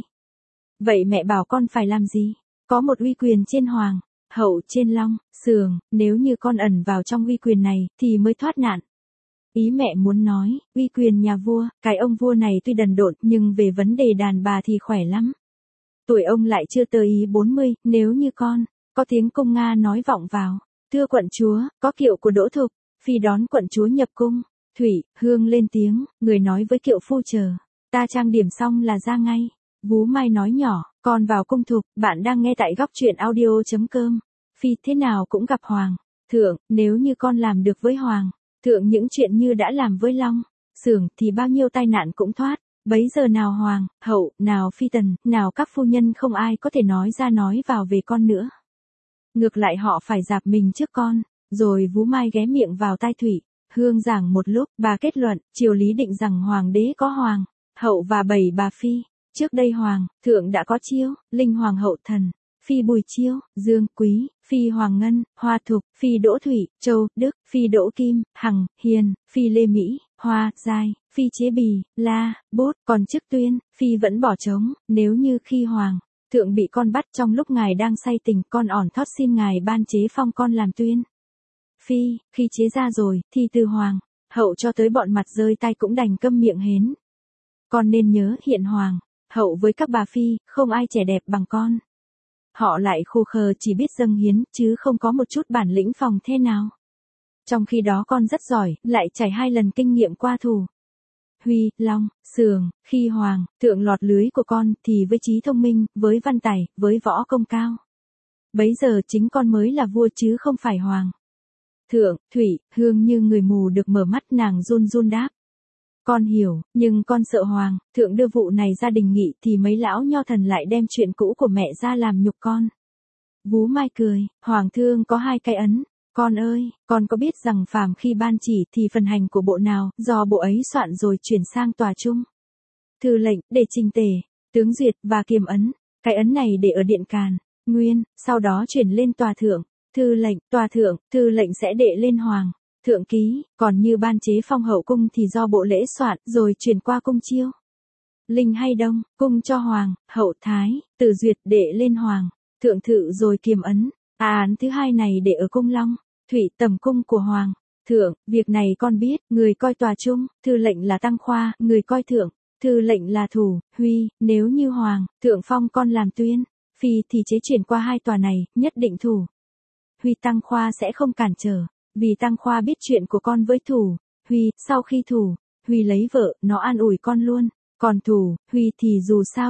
Vậy mẹ bảo con phải làm gì? Có một uy quyền trên Hoàng hậu, trên Long, Xưởng, nếu như con ẩn vào trong uy quyền này, thì mới thoát nạn. Ý mẹ muốn nói, uy quyền nhà vua, cái ông vua này tuy đần độn, nhưng về vấn đề đàn bà thì khỏe lắm. Tuổi ông lại chưa tới ý 40, nếu như con có tiếng cung Nga nói vọng vào. Thưa quận chúa, có kiệu của Đỗ Thục. Phi đón quận chúa nhập cung. Thủy, Hương lên tiếng, người nói với kiệu phu chờ. Ta trang điểm xong là ra ngay. Vú Mai nói nhỏ, con vào cung Thục, bạn đang nghe tại góc truyện audio.com. Phi thế nào cũng gặp Hoàng. Thượng, nếu như con làm được với Hoàng, thượng những chuyện như đã làm với Long, Xưởng thì bao nhiêu tai nạn cũng thoát. Bấy giờ nào Hoàng, Hậu, nào Phi Tần, nào các phu nhân không ai có thể nói ra nói vào về con nữa. Ngược lại họ phải dạp mình trước con. Rồi Vú Mai ghé miệng vào tai Thủy. Hương giảng một lúc, bà kết luận, triều lý định rằng Hoàng đế có Hoàng, Hậu và 7 bà Phi. Trước đây Hoàng, Thượng đã có Chiêu, Linh Hoàng hậu thần, Phi Bùi Chiêu, Dương Quý, Phi Hoàng Ngân, Hoa Thục, Phi Đỗ Thủy, Châu, Đức, Phi Đỗ Kim, Hằng, Hiền, Phi Lê Mỹ, Hoa, Giai, Phi Chế Bì, La, Bốt, còn chức Tuyên, Phi vẫn bỏ trống. Nếu như khi Hoàng, Thượng bị con bắt trong lúc ngài đang say tình, con ỏn thót xin ngài ban chế phong con làm Tuyên Phi. Khi chế ra rồi, thì từ Hoàng, Hậu cho tới bọn mặt rơi tay cũng đành câm miệng hến. Con nên nhớ hiện Hoàng, Hậu với các bà Phi, không ai trẻ đẹp bằng con. Họ lại khô khờ chỉ biết dâng hiến, chứ không có một chút bản lĩnh phòng thế nào. Trong khi đó con rất giỏi, lại trải 2 lần kinh nghiệm qua thủ. Huy, Long, Xường, khi Hoàng, Thượng lọt lưới của con thì với trí thông minh, với văn tài, với võ công cao. Bấy giờ chính con mới là vua chứ không phải Hoàng. Thượng, Thủy, Hương như người mù được mở mắt, nàng run run đáp. Con hiểu, nhưng con sợ Hoàng, Thượng đưa vụ này ra đình nghị thì mấy lão nho thần lại đem chuyện cũ của mẹ ra làm nhục con. Vú Mai cười, Hoàng thương có 2 cái ấn. Con ơi, con có biết rằng phàm khi ban chỉ thì phần hành của bộ nào, do bộ ấy soạn rồi chuyển sang tòa trung. Thư lệnh, để trình tề, tướng duyệt và kiềm ấn. Cái ấn này để ở điện Càn, Nguyên, sau đó chuyển lên tòa thượng. Thư lệnh, tòa thượng, thư lệnh sẽ đệ lên Hoàng, Thượng ký, còn như ban chế phong hậu cung thì do bộ lễ soạn rồi chuyển qua cung Chiêu. Linh hay Đông, cung cho Hoàng, Hậu Thái, từ duyệt đệ lên Hoàng, Thượng thự rồi kiềm ấn. Án thứ 2 này để ở cung Long, Thủy, tầm cung của Hoàng, Thượng. Việc này con biết, người coi tòa trung, thư lệnh là Tăng Khoa, người coi Thượng, thư lệnh là Thủ, Huy. Nếu như Hoàng, Thượng phong con làm Tuyên Phi thì chế chuyển qua 2 tòa này, nhất định Thủ, Huy Tăng Khoa sẽ không cản trở, vì Tăng Khoa biết chuyện của con với Thủ, Huy. Sau khi Thủ, Huy lấy vợ, nó an ủi con luôn. Còn Thủ, Huy thì dù sao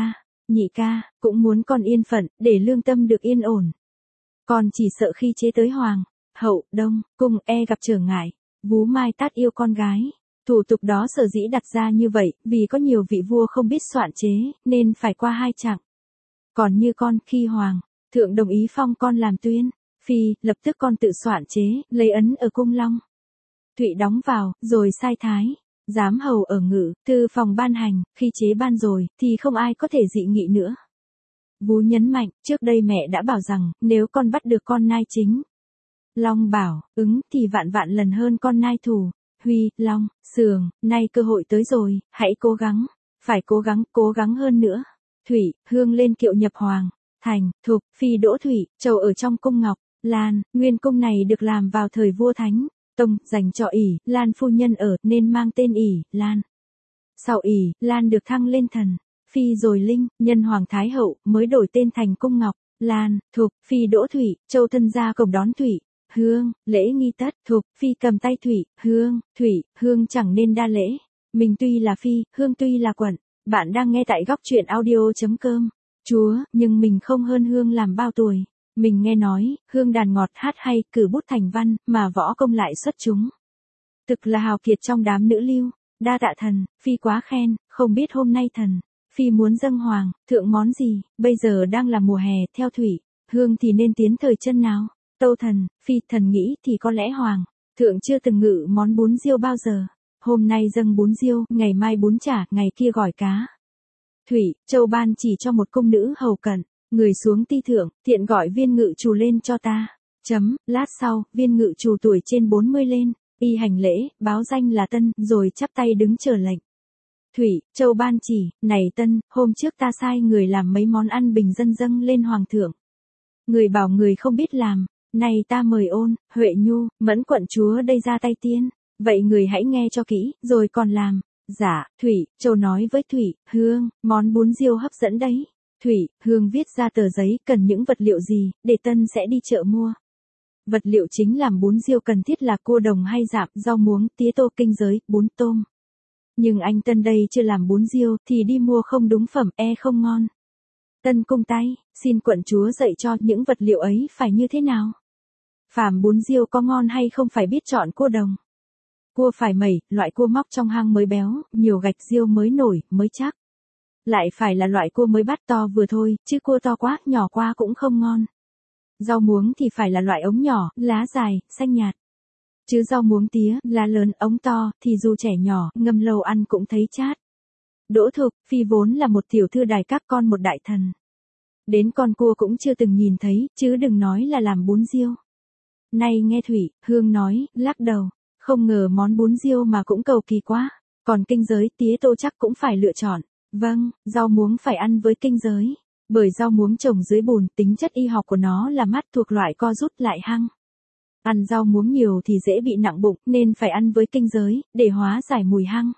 nhị ca cũng muốn con yên phận, để lương tâm được yên ổn. Con chỉ sợ khi chế tới Hoàng, Hậu, Đông, cung gặp trở ngại. Vú Mai tát yêu con gái. Thủ tục đó sở dĩ đặt ra như vậy, vì có nhiều vị vua không biết soạn chế, nên phải qua 2 chặng. Còn như con, khi Hoàng, Thượng đồng ý phong con làm Tuyên Phi, lập tức con tự soạn chế, lấy ấn ở cung Long Thụy đóng vào, rồi sai Thái giám hầu ở Ngự thư phòng ban hành. Khi chế ban rồi, thì không ai có thể dị nghị nữa. Vú nhấn mạnh, trước đây mẹ đã bảo rằng, nếu con bắt được con nai chính Long bảo, ứng, thì vạn vạn lần hơn con nai Thủ, Huy, Long, Xường. Nay cơ hội tới rồi, hãy cố gắng, phải cố gắng hơn nữa. Thủy, Hương lên kiệu nhập Hoàng, Thành, Thục, Phi Đỗ Thủy, Châu ở trong cung Ngọc Lan. Nguyên cung này được làm vào thời vua Thánh Tông, dành cho ỷ Lan phu nhân ở, nên mang tên ỷ Lan. Sau ỷ Lan được thăng lên thần Phi rồi Linh, nhân Hoàng Thái Hậu, mới đổi tên thành cung Ngọc Lan. Thục, Phi Đỗ Thủy, Châu thân ra cổng đón Thủy, Hương, lễ nghi tất. Thục, Phi cầm tay Thủy, Hương, Thủy, Hương chẳng nên đa lễ. Mình tuy là Phi, Hương tuy là quận. Bạn đang nghe tại góc truyện audio.com. Chúa, nhưng mình không hơn Hương làm bao tuổi. Mình nghe nói, Hương đàn ngọt hát hay, cử bút thành văn, mà võ công lại xuất chúng. Thực là hào kiệt trong đám nữ lưu. Đa tạ thần, Phi quá khen, không biết hôm nay thần Phi muốn dâng Hoàng, Thượng món gì. Bây giờ đang là mùa hè, theo Thủy, Hương thì nên tiến thời chân nào. Tâu thần, Phi thần nghĩ thì có lẽ Hoàng, Thượng chưa từng ngự món bún riêu bao giờ. Hôm nay dâng bún riêu, ngày mai bún chả, ngày kia gỏi cá. Thủy, Châu ban chỉ cho một cung nữ hầu cận, người xuống ti thượng, tiện gọi viên ngự trù lên cho ta. Lát sau, viên ngự trù tuổi trên 40 lên, y hành lễ, báo danh là Tân, rồi chắp tay đứng chờ lệnh. Thủy, Châu ban chỉ, này Tân, hôm trước ta sai người làm mấy món ăn bình dân dâng lên Hoàng thượng. Người bảo người không biết làm, này ta mời Ôn, Huệ Nhu, Mẫn quận chúa đây ra tay tiên. Vậy người hãy nghe cho kỹ, rồi còn làm. Dạ, Thủy, Châu nói với Thủy, Hương, món bún riêu hấp dẫn đấy. Thủy, Hương viết ra tờ giấy cần những vật liệu gì, để Tân sẽ đi chợ mua. Vật liệu chính làm bún riêu cần thiết là cua đồng hay dạm, rau muống, tía tô, kinh giới, bún tôm. Nhưng anh Tân đây chưa làm bún riêu thì đi mua không đúng phẩm, không ngon. Tân cung tay, xin quận chúa dạy cho những vật liệu ấy phải như thế nào. Phàm bún riêu có ngon hay không phải biết chọn cua đồng. Cua phải mẩy, loại cua móc trong hang mới béo, nhiều gạch riêu mới nổi, mới chắc. Lại phải là loại cua mới bắt to vừa thôi, chứ cua to quá, nhỏ quá cũng không ngon. Rau muống thì phải là loại ống nhỏ, lá dài, xanh nhạt. Chứ rau muống tía, lá lớn, ống to, thì dù trẻ nhỏ, ngâm lâu ăn cũng thấy chát. Đỗ Thục, Phi vốn là một tiểu thư đài các con một đại thần. Đến con cua cũng chưa từng nhìn thấy, chứ đừng nói là làm bún riêu. Nay nghe Thủy, Hương nói, lắc đầu, không ngờ món bún riêu mà cũng cầu kỳ quá. Còn kinh giới, tía tô chắc cũng phải lựa chọn. Vâng, rau muống phải ăn với kinh giới. Bởi rau muống trồng dưới bùn, tính chất y học của nó là mát, thuộc loại co rút lại hăng. Ăn rau muống nhiều thì dễ bị nặng bụng, nên phải ăn với kinh giới, để hóa giải mùi hăng.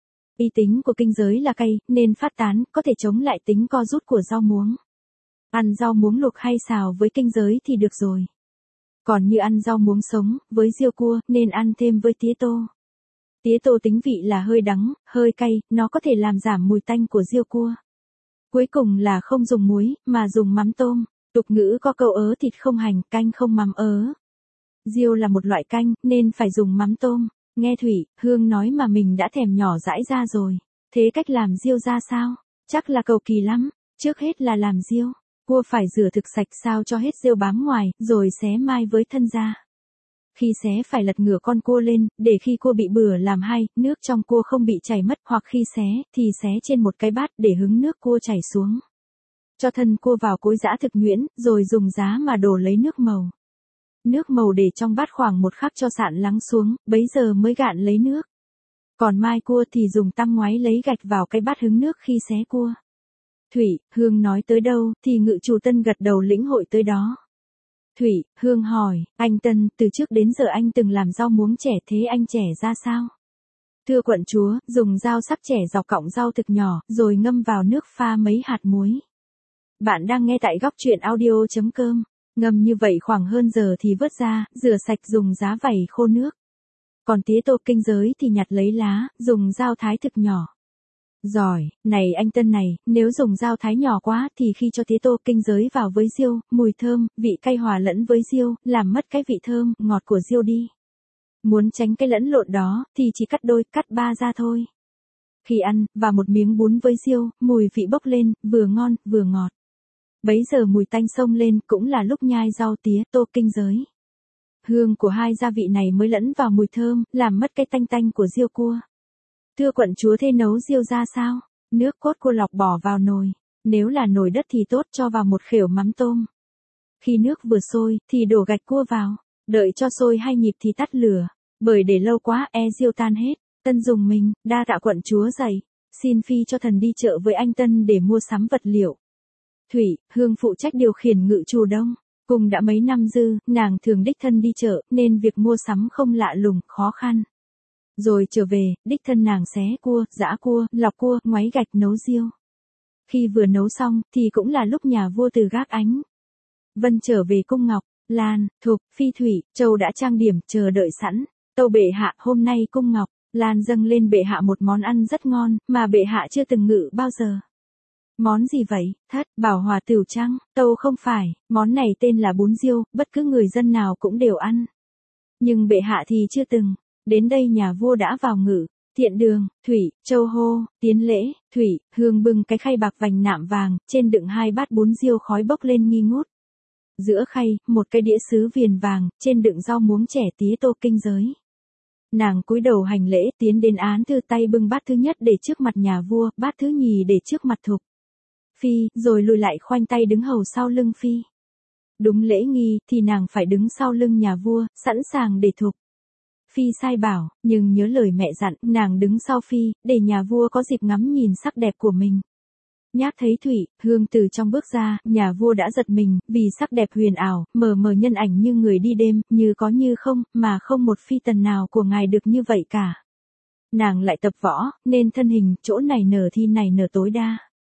Y tính của kinh giới là cay, nên phát tán, có thể chống lại tính co rút của rau muống. Ăn rau muống luộc hay xào với kinh giới thì được rồi. Còn như ăn rau muống sống, với riêu cua, nên ăn thêm với tía tô. Tía tô tính vị là hơi đắng, hơi cay, nó có thể làm giảm mùi tanh của riêu cua. Cuối cùng là không dùng muối, mà dùng mắm tôm. Tục ngữ có câu ớ thịt không hành, canh không mắm ớ. Riêu là một loại canh, nên phải dùng mắm tôm. Nghe Thủy, Hương nói mà mình đã thèm nhỏ dãi ra rồi. Thế cách làm riêu ra sao? Chắc là cầu kỳ lắm. Trước hết là làm riêu. Cua phải rửa thực sạch sao cho hết riêu bám ngoài, rồi xé mai với thân ra. Khi xé phải lật ngửa con cua lên, để khi cua bị bừa làm hay, nước trong cua không bị chảy mất, hoặc khi xé, thì xé trên một cái bát để hứng nước cua chảy xuống. Cho thân cua vào cối giã thực nhuyễn, rồi dùng giá mà đổ lấy nước màu. Nước màu để trong bát khoảng một khắc cho sạn lắng xuống, bấy giờ mới gạn lấy nước. Còn mai cua thì dùng tăm ngoáy lấy gạch vào cái bát hứng nước khi xé cua. Thủy, Hương nói tới đâu, thì ngự chủ Tân gật đầu lĩnh hội tới đó. Thủy, Hương hỏi, anh Tân, từ trước đến giờ anh từng làm rau muống chẻ, thế anh chẻ ra sao? Thưa quận chúa, dùng dao sắp chẻ dọc cọng rau thực nhỏ, rồi ngâm vào nước pha mấy hạt muối. Bạn đang nghe tại góc truyện audio.com. Ngâm như vậy khoảng hơn giờ thì vớt ra, rửa sạch dùng giá vẩy khô nước. Còn tía tô kinh giới thì nhặt lấy lá, dùng dao thái thực nhỏ. Giỏi, này anh Tân này, nếu dùng dao thái nhỏ quá thì khi cho tía tô kinh giới vào với riêu, mùi thơm, vị cay hòa lẫn với riêu, làm mất cái vị thơm, ngọt của riêu đi. Muốn tránh cái lẫn lộn đó, thì chỉ cắt đôi, cắt ba ra thôi. Khi ăn, và một miếng bún với riêu, mùi vị bốc lên, vừa ngon, vừa ngọt. Bấy giờ mùi tanh xông lên, cũng là lúc nhai rau tía, tô kinh giới. Hương của hai gia vị này mới lẫn vào mùi thơm, làm mất cái tanh tanh của riêu cua. Thưa quận chúa, thế nấu riêu ra sao? Nước cốt cua lọc bỏ vào nồi. Nếu là nồi đất thì tốt, cho vào một khều mắm tôm. Khi nước vừa sôi, thì đổ gạch cua vào. Đợi cho sôi 2 nhịp thì tắt lửa. Bởi để lâu quá, riêu tan hết. Tân dùng mình, đa tạ quận chúa dạy. Xin phi cho thần đi chợ với anh Tân để mua sắm vật liệu. Thủy, Hương phụ trách điều khiển ngự chủ Đông. Cùng đã mấy năm dư, nàng thường đích thân đi chợ, nên việc mua sắm không lạ lùng, khó khăn. Rồi trở về, đích thân nàng xé cua, giã cua, lọc cua, ngoáy gạch nấu riêu. Khi vừa nấu xong, thì cũng là lúc nhà vua từ gác ánh Vân trở về cung ngọc, Lan, Thục, Phi Thủy, Châu đã trang điểm, chờ đợi sẵn. Tâu bệ hạ, hôm nay cung ngọc, Lan dâng lên bệ hạ một món ăn rất ngon, mà bệ hạ chưa từng ngự bao giờ. Món gì vậy? Thất, bảo hòa tửu trăng, Tâu không phải, món này tên là bún riêu, bất cứ người dân nào cũng đều ăn. Nhưng bệ hạ thì chưa từng. Đến đây nhà vua đã vào ngự. Thiện đường, Thủy, Châu hô, tiến lễ. Thủy, Hương bưng cái khay bạc vành nạm vàng, trên đựng 2 bát bún riêu khói bốc lên nghi ngút. Giữa khay, một cái đĩa sứ viền vàng, trên đựng rau muống chẻ tía tô kinh giới. Nàng cúi đầu hành lễ, tiến đến án thư, tay bưng bát thứ nhất để trước mặt nhà vua, bát thứ nhì để trước mặt Thục Phi, rồi lùi lại khoanh tay đứng hầu sau lưng Phi. Đúng lễ nghi, thì nàng phải đứng sau lưng nhà vua, sẵn sàng để Thục Phi sai bảo, nhưng nhớ lời mẹ dặn, nàng đứng sau Phi, để nhà vua có dịp ngắm nhìn sắc đẹp của mình. Nhác thấy Thủy, Hương từ trong bước ra, nhà vua đã giật mình, vì sắc đẹp huyền ảo, mờ mờ nhân ảnh như người đi đêm, như có như không, mà không một phi tần nào của ngài được như vậy cả. Nàng lại tập võ, nên thân hình, chỗ này nở thi này nở tối đa.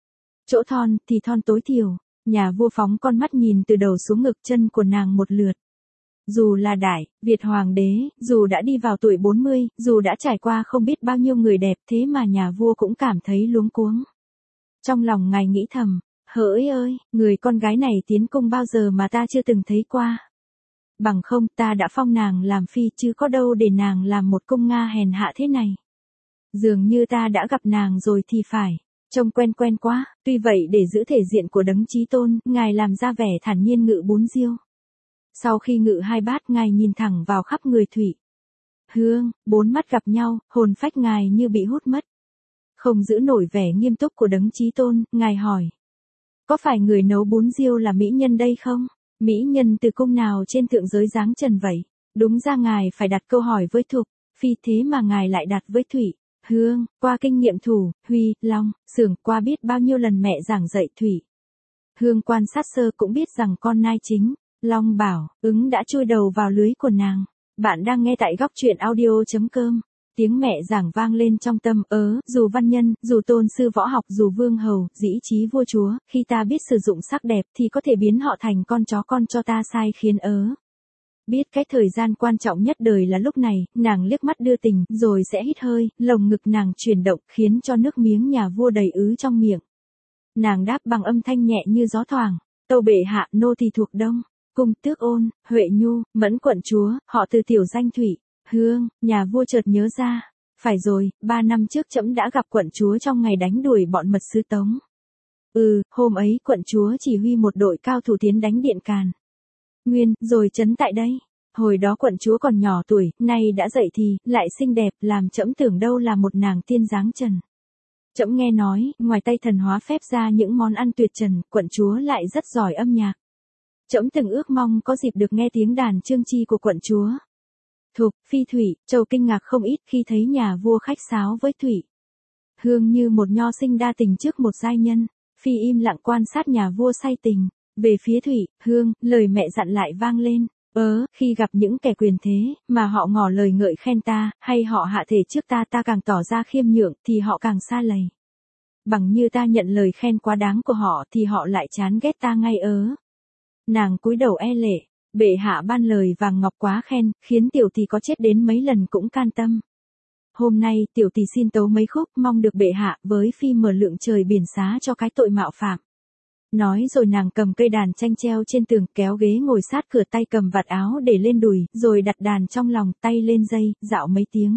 Chỗ thon thì thon tối thiểu, nhà vua phóng con mắt nhìn từ đầu xuống ngực chân của nàng một lượt. Dù là Đại Việt hoàng đế, dù đã đi vào tuổi 40, dù đã trải qua không biết bao nhiêu người đẹp, thế mà nhà vua cũng cảm thấy luống cuống. Trong lòng ngài nghĩ thầm, hỡi ơi, người con gái này tiến cung bao giờ mà ta chưa từng thấy qua. Bằng không ta đã phong nàng làm phi chứ có đâu để nàng làm một cung Nga hèn hạ thế này. Dường như ta đã gặp nàng rồi thì phải. Trông quen quen quá, tuy vậy để giữ thể diện của đấng chí tôn, ngài làm ra vẻ thản nhiên ngự 4 diêu. Sau khi ngự 2 bát ngài nhìn thẳng vào khắp người Thủy Hương, 4 mắt gặp nhau, hồn phách ngài như bị hút mất. Không giữ nổi vẻ nghiêm túc của đấng chí tôn, ngài hỏi. Có phải người nấu 4 diêu là mỹ nhân đây không? Mỹ nhân từ cung nào trên thượng giới dáng trần vậy? Đúng ra ngài phải đặt câu hỏi với Thục Phi thế mà ngài lại đặt với Thủy Hương, qua kinh nghiệm Thủ, Huy, Long, Xưởng qua biết bao nhiêu lần mẹ giảng dạy Thủy Hương quan sát sơ cũng biết rằng con nai chính. Long bảo, ứng đã chui đầu vào lưới của nàng. Bạn đang nghe tại góc truyện audio.com. Tiếng mẹ giảng vang lên trong tâm, dù văn nhân, dù tôn sư võ học, dù vương hầu, dĩ chí vua chúa, khi ta biết sử dụng sắc đẹp thì có thể biến họ thành con chó con cho ta sai khiến Biết cái thời gian quan trọng nhất đời là lúc này, nàng liếc mắt đưa tình, rồi sẽ hít hơi, lồng ngực nàng chuyển động, khiến cho nước miếng nhà vua đầy ứ trong miệng. Nàng đáp bằng âm thanh nhẹ như gió thoảng, tâu bệ hạ, nô thì thuộc Đông. Cung Tước Ôn, Huệ Nhu, Mẫn quận chúa, họ từ tiểu danh Thủy Hương, nhà vua chợt nhớ ra. Phải rồi, 3 năm trước trẫm đã gặp quận chúa trong ngày đánh đuổi bọn mật sứ Tống. Hôm ấy quận chúa chỉ huy một đội cao thủ tiến đánh Điện Càn Nguyên, rồi trấn tại đây. Hồi đó quận chúa còn nhỏ tuổi, nay đã dậy thì, lại xinh đẹp, làm trẫm tưởng đâu là một nàng tiên dáng trần. Trẫm nghe nói, ngoài tay thần hóa phép ra những món ăn tuyệt trần, quận chúa lại rất giỏi âm nhạc. Trẫm từng ước mong có dịp được nghe tiếng đàn chương chi của quận chúa. Thục Phi Thủy Châu kinh ngạc không ít khi thấy nhà vua khách sáo với Thủy Hương như một nho sinh đa tình trước một giai nhân. Phi im lặng quan sát nhà vua say tình. Về phía Thủy Hương, lời mẹ dặn lại vang lên. Khi gặp những kẻ quyền thế, mà họ ngỏ lời ngợi khen ta, hay họ hạ thể trước ta càng tỏ ra khiêm nhượng, thì họ càng xa lầy. Bằng như ta nhận lời khen quá đáng của họ thì họ lại chán ghét ta ngay Nàng cúi đầu e lệ, bệ hạ ban lời vàng ngọc quá khen, khiến tiểu tỷ có chết đến mấy lần cũng can tâm. Hôm nay tiểu tỷ xin tấu mấy khúc, mong được bệ hạ với phi mở lượng trời biển xá cho cái tội mạo phạm. Nói rồi nàng cầm cây đàn tranh treo trên tường, kéo ghế ngồi sát cửa, tay cầm vạt áo để lên đùi, rồi đặt đàn trong lòng, tay lên dây, dạo mấy tiếng.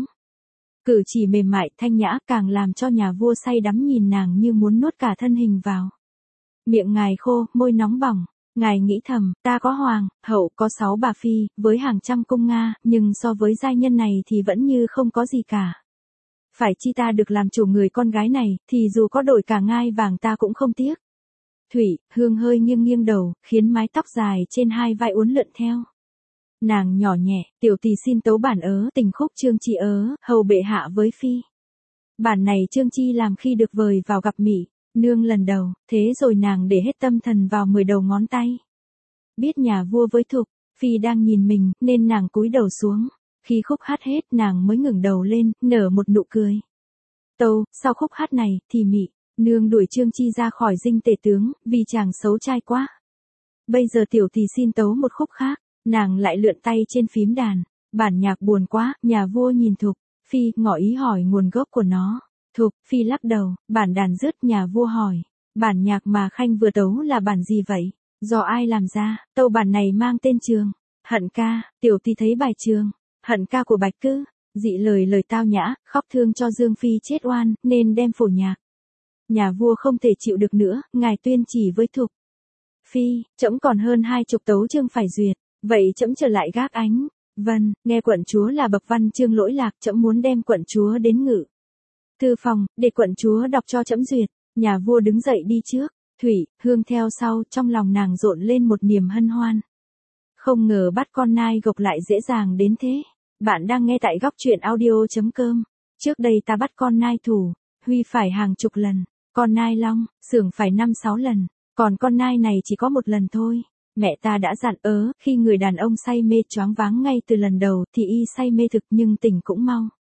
Cử chỉ mềm mại thanh nhã càng làm cho nhà vua say đắm nhìn nàng như muốn nuốt cả thân hình vào. Miệng ngài khô, môi nóng bỏng. Ngài nghĩ thầm, ta có hoàng, hậu, có 6 bà phi, với hàng trăm cung Nga, nhưng so với giai nhân này thì vẫn như không có gì cả. Phải chi ta được làm chủ người con gái này, thì dù có đổi cả ngai vàng ta cũng không tiếc. Thủy Hương hơi nghiêng nghiêng đầu, khiến mái tóc dài trên hai vai uốn lượn theo. Nàng nhỏ nhẹ, tiểu tỷ xin tấu bản tình khúc chương chi hầu bệ hạ với phi. Bản này chương chi làm khi được vời vào gặp Mỹ nương lần đầu, thế rồi nàng để hết tâm thần vào 10 đầu ngón tay. Biết nhà vua với Thục Phi đang nhìn mình, nên nàng cúi đầu xuống. Khi khúc hát hết nàng mới ngẩng đầu lên, nở một nụ cười. Tâu, sau khúc hát này, thì Mỹ nương đuổi Chương Chi ra khỏi dinh tể tướng, vì chàng xấu trai quá. Bây giờ tiểu tỷ xin tấu một khúc khác, nàng lại lượn tay trên phím đàn. Bản nhạc buồn quá, nhà vua nhìn Thục Phi, ngỏ ý hỏi nguồn gốc của nó. Thục Phi lắc đầu, bản đàn dứt. Nhà vua hỏi, bản nhạc mà Khanh vừa tấu là bản gì vậy? Do ai làm ra? Tâu bản này mang tên Trường Hận ca. Tiểu tỷ thấy bài Trường Hận ca của Bạch Cư, dị lời tao nhã, khóc thương cho Dương Phi chết oan, nên đem phổ nhạc. Nhà vua không thể chịu được nữa, ngài tuyên chỉ với Thục Phi, trẫm còn hơn 20 tấu chương phải duyệt, vậy trẫm trở lại gác ánh. Vâng, nghe quận chúa là bậc văn chương lỗi lạc, trẫm muốn đem quận chúa đến ngự thư phòng, để quận chúa đọc cho trẫm duyệt. Nhà vua đứng dậy đi trước, Thủy Hương theo sau, trong lòng nàng rộn lên một niềm hân hoan. Không ngờ bắt con nai gộc lại dễ dàng đến thế. Bạn đang nghe tại góc truyện audio.com. Trước đây ta bắt con nai Thủ Huy phải hàng chục lần, con nai Long, Xưởng phải 5-6 lần, còn con nai này chỉ có một lần thôi. Mẹ ta đã dặn khi người đàn ông say mê choáng váng ngay từ lần đầu thì y say mê thực, nhưng tỉnh cũng mau.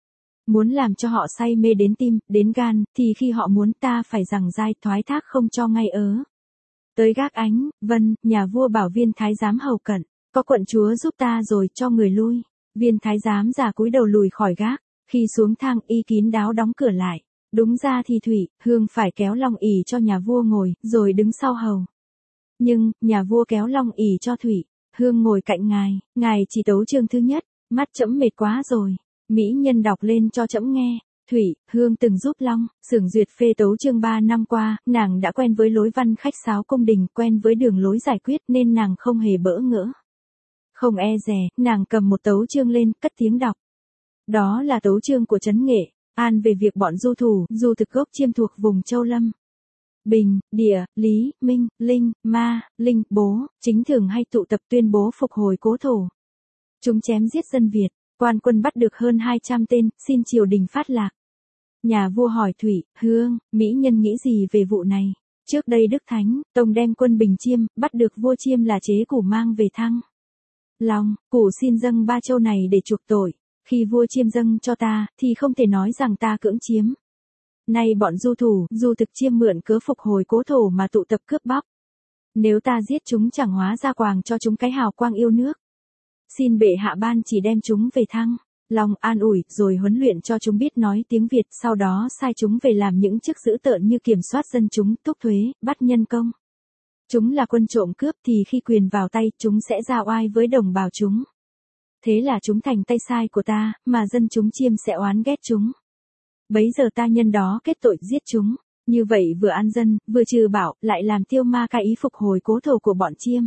muốn làm cho họ say mê đến tim, đến gan, thì khi họ muốn ta phải giằng dai thoái thác không cho ngay ớ. Tới gác ánh, vân, nhà vua bảo viên thái giám hầu cận, có quận chúa giúp ta rồi cho người lui. Viên thái giám già cúi đầu lùi khỏi gác, khi xuống thang y kín đáo đóng cửa lại. Đúng ra thì Thủy, Hương phải kéo long ỷ cho nhà vua ngồi, rồi đứng sau hầu. Nhưng, nhà vua kéo long ỷ cho Thủy, Hương ngồi cạnh ngài chỉ tấu chương thứ nhất, mắt trẫm mệt quá rồi. Mỹ nhân đọc lên cho trẫm nghe. Thủy, Hương từng giúp Long, xưởng duyệt phê tấu chương 3 năm qua, nàng đã quen với lối văn khách sáo cung đình, quen với đường lối giải quyết nên nàng không hề bỡ ngỡ. Không e dè, nàng cầm một tấu chương lên, cất tiếng đọc. Đó là tấu chương của Trấn Nghệ, an về việc bọn du thủ, du thực gốc chiêm thuộc vùng Châu Lâm. Bình, Địa, Lý, Minh, Linh, Ma, Linh, Bố, chính thường hay tụ tập tuyên bố phục hồi cố thổ. Chúng chém giết dân Việt, quan quân bắt được hơn 200 tên, xin triều đình phát lạc. Nhà vua hỏi Thủy, Hương, mỹ nhân nghĩ gì về vụ này? Trước đây Đức Thánh Tông đem quân Bình Chiêm, bắt được vua Chiêm là chế củ mang về thăng Long, củ xin dâng 3 châu này để chuộc tội. Khi vua Chiêm dâng cho ta, thì không thể nói rằng ta cưỡng chiếm. Nay bọn du thủ, du thực Chiêm mượn cớ phục hồi cố thổ mà tụ tập cướp bóc. Nếu ta giết chúng chẳng hóa ra quàng cho chúng cái hào quang yêu nước. Xin bệ hạ ban chỉ đem chúng về thăng Long an ủi, rồi huấn luyện cho chúng biết nói tiếng Việt, sau đó sai chúng về làm những chức dữ tợn như kiểm soát dân chúng, túc thuế, bắt nhân công. Chúng là quân trộm cướp thì khi quyền vào tay, chúng sẽ ra oai với đồng bào chúng. Thế là chúng thành tay sai của ta, mà dân chúng Chiêm sẽ oán ghét chúng. Bấy giờ ta nhân đó kết tội giết chúng. Như vậy vừa an dân, vừa trừ bạo, lại làm tiêu ma cái ý phục hồi cố thổ của bọn Chiêm.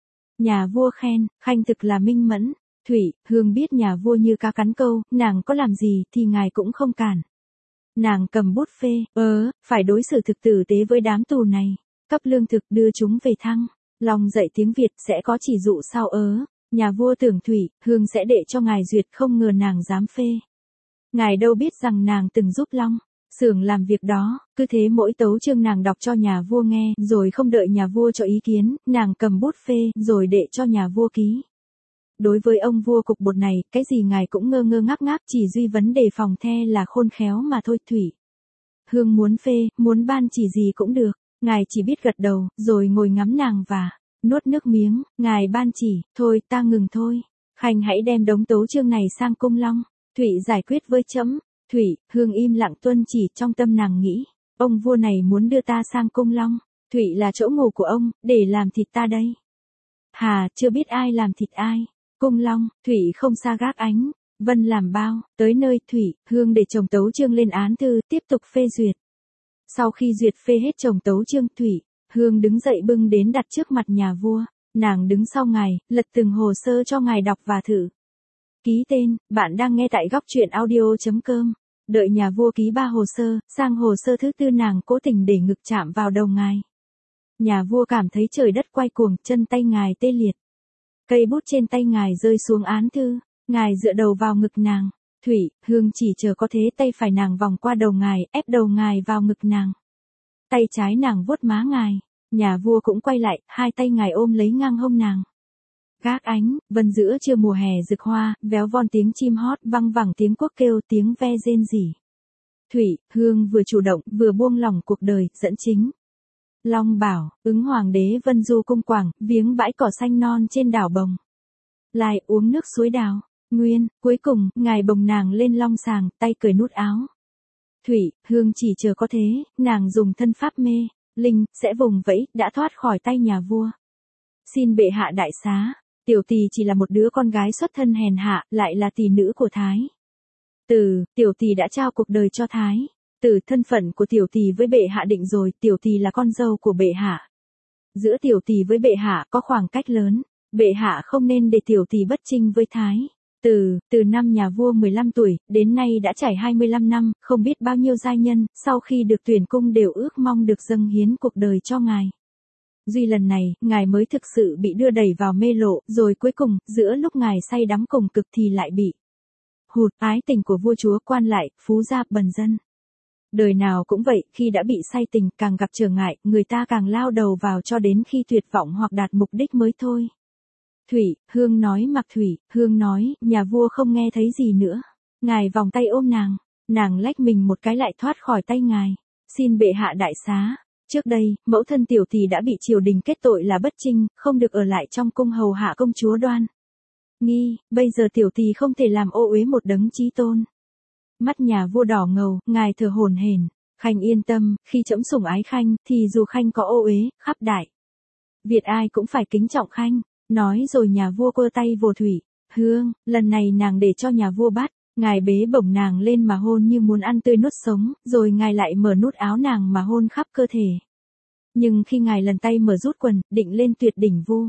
Nhà vua khen, khanh thực là minh mẫn. Thủy, Hương biết nhà vua như cá cắn câu, nàng có làm gì thì ngài cũng không cản. Nàng cầm bút phê, phải đối xử thực tử tế với đám tù này. Cấp lương thực đưa chúng về thăng Long dạy tiếng Việt sẽ có chỉ dụ sao Nhà vua tưởng Thủy, Hương sẽ để cho ngài duyệt, không ngờ nàng dám phê. Ngài đâu biết rằng nàng từng giúp Long xưởng làm việc đó, cứ thế mỗi tấu chương nàng đọc cho nhà vua nghe, rồi không đợi nhà vua cho ý kiến, nàng cầm bút phê, rồi đệ cho nhà vua ký. Đối với ông vua cục bột này, cái gì ngài cũng ngơ ngơ ngác ngác, chỉ duy vấn đề phòng the là khôn khéo mà thôi. Thủy, Hương muốn phê, muốn ban chỉ gì cũng được, ngài chỉ biết gật đầu, rồi ngồi ngắm nàng và nuốt nước miếng. Ngài ban chỉ, thôi ta ngừng thôi, khanh hãy đem đống tấu chương này sang cung Long. Thủy giải quyết với trẫm. Thủy, Hương im lặng tuân chỉ, trong tâm nàng nghĩ, ông vua này muốn đưa ta sang cung Long. Thủy là chỗ ngủ của ông, để làm thịt ta đây. Hà, chưa biết ai làm thịt ai. Cung Long, Thủy không xa gác ánh, vân làm bao, tới nơi Thủy, Hương để chồng tấu chương lên án thư, tiếp tục phê duyệt. Sau khi duyệt phê hết chồng tấu chương, Thủy, Hương đứng dậy bưng đến đặt trước mặt nhà vua. Nàng đứng sau ngài, lật từng hồ sơ cho ngài đọc và thử. Ký tên, bạn đang nghe tại góc truyện audio.com. Đợi nhà vua ký 3 hồ sơ, sang hồ sơ thứ 4 nàng cố tình để ngực chạm vào đầu ngài. Nhà vua cảm thấy trời đất quay cuồng, chân tay ngài tê liệt. Cây bút trên tay ngài rơi xuống án thư, ngài dựa đầu vào ngực nàng. Thủy, Hương chỉ chờ có thế, tay phải nàng vòng qua đầu ngài, ép đầu ngài vào ngực nàng. Tay trái nàng vuốt má ngài, nhà vua cũng quay lại, hai tay ngài ôm lấy ngang hông nàng. Gác ánh, vân giữa trưa mùa hè rực hoa, véo von tiếng chim hót, văng vẳng tiếng cuốc kêu, tiếng ve rên rỉ. Thủy, Hương vừa chủ động, vừa buông lỏng cuộc đời, dẫn chính. Long bảo, ứng hoàng đế vân du cung quảng, viếng bãi cỏ xanh non trên đảo Bồng Lai, uống nước suối đào. Nguyên, cuối cùng, ngài bồng nàng lên long sàng, tay cởi nút áo. Thủy, Hương chỉ chờ có thế, nàng dùng thân pháp mê, linh, sẽ vùng vẫy, đã thoát khỏi tay nhà vua. Xin bệ hạ đại xá, tiểu tỳ chỉ là một đứa con gái xuất thân hèn hạ, lại là tỳ nữ của Thái Tử, tiểu tỳ đã trao cuộc đời cho Thái Tử, thân phận của tiểu tỳ với bệ hạ định rồi, tiểu tỳ là con dâu của bệ hạ. Giữa tiểu tỳ với bệ hạ có khoảng cách lớn, bệ hạ không nên để tiểu tỳ bất chinh với Thái Tử. Từ năm nhà vua 15 tuổi, đến nay đã trải 25 năm, không biết bao nhiêu giai nhân, sau khi được tuyển cung đều ước mong được dâng hiến cuộc đời cho ngài. Duy lần này, ngài mới thực sự bị đưa đẩy vào mê lộ, rồi cuối cùng, giữa lúc ngài say đắm cùng cực thì lại bị hụt ái tình của vua chúa, quan lại, phú gia, bần dân. Đời nào cũng vậy, khi đã bị say tình, càng gặp trở ngại, người ta càng lao đầu vào cho đến khi tuyệt vọng hoặc đạt mục đích mới thôi. Thủy, Hương nói, mặc Thủy, Hương nói, nhà vua không nghe thấy gì nữa. Ngài vòng tay ôm nàng. Nàng lách mình một cái lại thoát khỏi tay ngài. Xin bệ hạ đại xá. Trước đây, mẫu thân tiểu tỷ đã bị triều đình kết tội là bất trinh, không được ở lại trong cung hầu hạ công chúa Đoan Nghi, bây giờ tiểu tỷ không thể làm ô uế một đấng chí tôn. Mắt nhà vua đỏ ngầu, ngài thở hổn hển. Khanh yên tâm, khi trẫm sủng ái Khanh, thì dù Khanh có ô uế, khắp đại Việt ai cũng phải kính trọng Khanh. Nói rồi nhà vua quơ tay vồ Thủy Hương, lần này nàng để cho nhà vua bắt. Ngài bế bổng nàng lên mà hôn như muốn ăn tươi nuốt sống, rồi ngài lại mở nút áo nàng mà hôn khắp cơ thể. Nhưng khi ngài lần tay mở rút quần, định lên tuyệt đỉnh Vu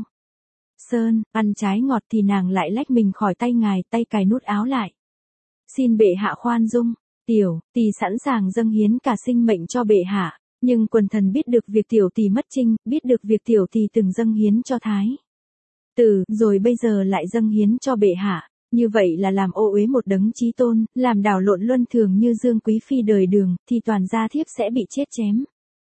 Sơn, ăn trái ngọt thì nàng lại lách mình khỏi tay ngài, tay cài nút áo lại. Xin bệ hạ khoan dung, tiểu tỷ sẵn sàng dâng hiến cả sinh mệnh cho bệ hạ, nhưng quần thần biết được việc tiểu tỷ mất trinh, biết được việc tiểu tỷ từng dâng hiến cho Thái tử, rồi bây giờ lại dâng hiến cho bệ hạ. Như vậy là làm ô uế một đấng chí tôn, làm đảo lộn luân thường như Dương Quý Phi đời Đường, thì toàn gia thiếp sẽ bị chết chém.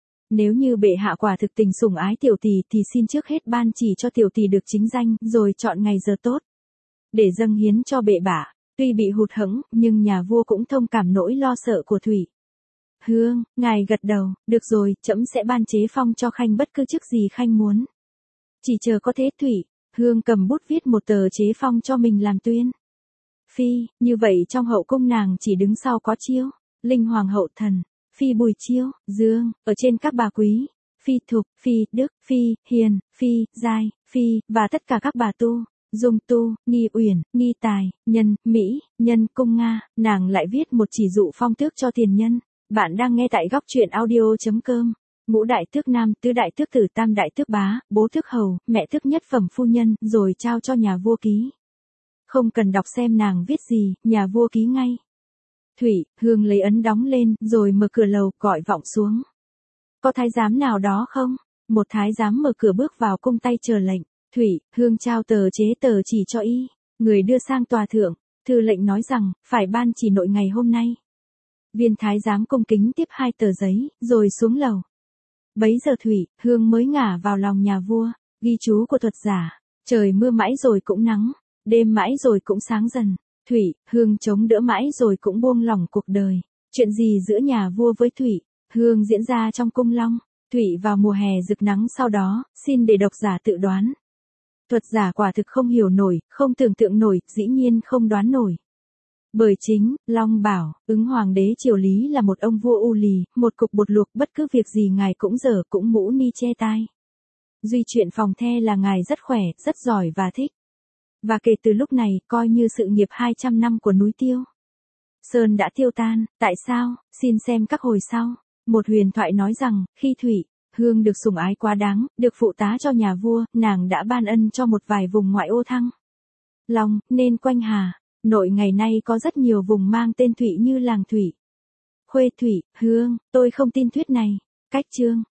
Nếu như bệ hạ quả thực tình sủng ái tiểu tỷ thì xin trước hết ban chỉ cho tiểu tỷ được chính danh, rồi chọn ngày giờ tốt để dâng hiến cho bệ bả. Tuy bị hụt hẫng, nhưng nhà vua cũng thông cảm nỗi lo sợ của Thủy Hương. Ngài gật đầu, được rồi, trẫm sẽ ban chế phong cho Khanh bất cứ chức gì Khanh muốn. Chỉ chờ có thế. Thủy Hương cầm bút viết một tờ chế phong cho mình làm tuyên phi. Như vậy trong hậu cung nàng chỉ đứng sau có Chiêu, Linh Hoàng hậu Thần, Phi Bùi Chiêu, Dương, ở trên các bà quý, Phi Thục, Phi Đức, Phi Hiền, Phi Giai, Phi, và tất cả các bà tu, Dung tu, Nghi Uyển, Nghi Tài, Nhân, Mỹ, Nhân Cung Nga. Nàng lại viết một chỉ dụ phong tước cho tiền nhân. Bạn đang nghe tại góc truyện audio.com. Ngũ đại tước nam, tứ đại tước tử, tam đại tước bá, bố tước hầu, mẹ tước nhất phẩm phu nhân, rồi trao cho nhà vua ký. Không cần đọc xem nàng viết gì, nhà vua ký ngay. Thủy Hương lấy ấn đóng lên, rồi mở cửa lầu, gọi vọng xuống. Có thái giám nào đó không? Một thái giám mở cửa bước vào cung tay chờ lệnh. Thủy Hương trao tờ chế tờ chỉ cho y. Người đưa sang tòa thượng. Thư lệnh nói rằng, phải ban chỉ nội ngày hôm nay. Viên thái giám cung kính tiếp 2 tờ giấy, rồi xuống lầu. Bấy giờ Thủy Hương mới ngả vào lòng nhà vua. Ghi chú của thuật giả. Trời mưa mãi rồi cũng nắng. Đêm mãi rồi cũng sáng dần. Thủy Hương chống đỡ mãi rồi cũng buông lỏng cuộc đời. Chuyện gì giữa nhà vua với Thủy Hương diễn ra trong cung Long Thủy vào mùa hè rực nắng sau đó, xin để độc giả tự đoán. Thuật giả quả thực không hiểu nổi, không tưởng tượng nổi, dĩ nhiên không đoán nổi. Bởi chính, Long bảo, ứng hoàng đế triều Lý là một ông vua u lì, một cục bột luộc, bất cứ việc gì ngài cũng dở cũng mũ ni che tai. Duy chuyện phòng the là ngài rất khỏe, rất giỏi và thích. Và kể từ lúc này, coi như sự nghiệp 200 năm của núi Tiêu Sơn đã tiêu tan. Tại sao? Xin xem các hồi sau. Một huyền thoại nói rằng, khi Thủy Hương được sủng ái quá đáng, được phụ tá cho nhà vua, nàng đã ban ân cho một vài vùng ngoại ô Thăng Long, nên quanh Hà Nội ngày nay có rất nhiều vùng mang tên Thụy như làng Thủy Khuê. Thủy Hương, tôi không tin thuyết này. Cách chương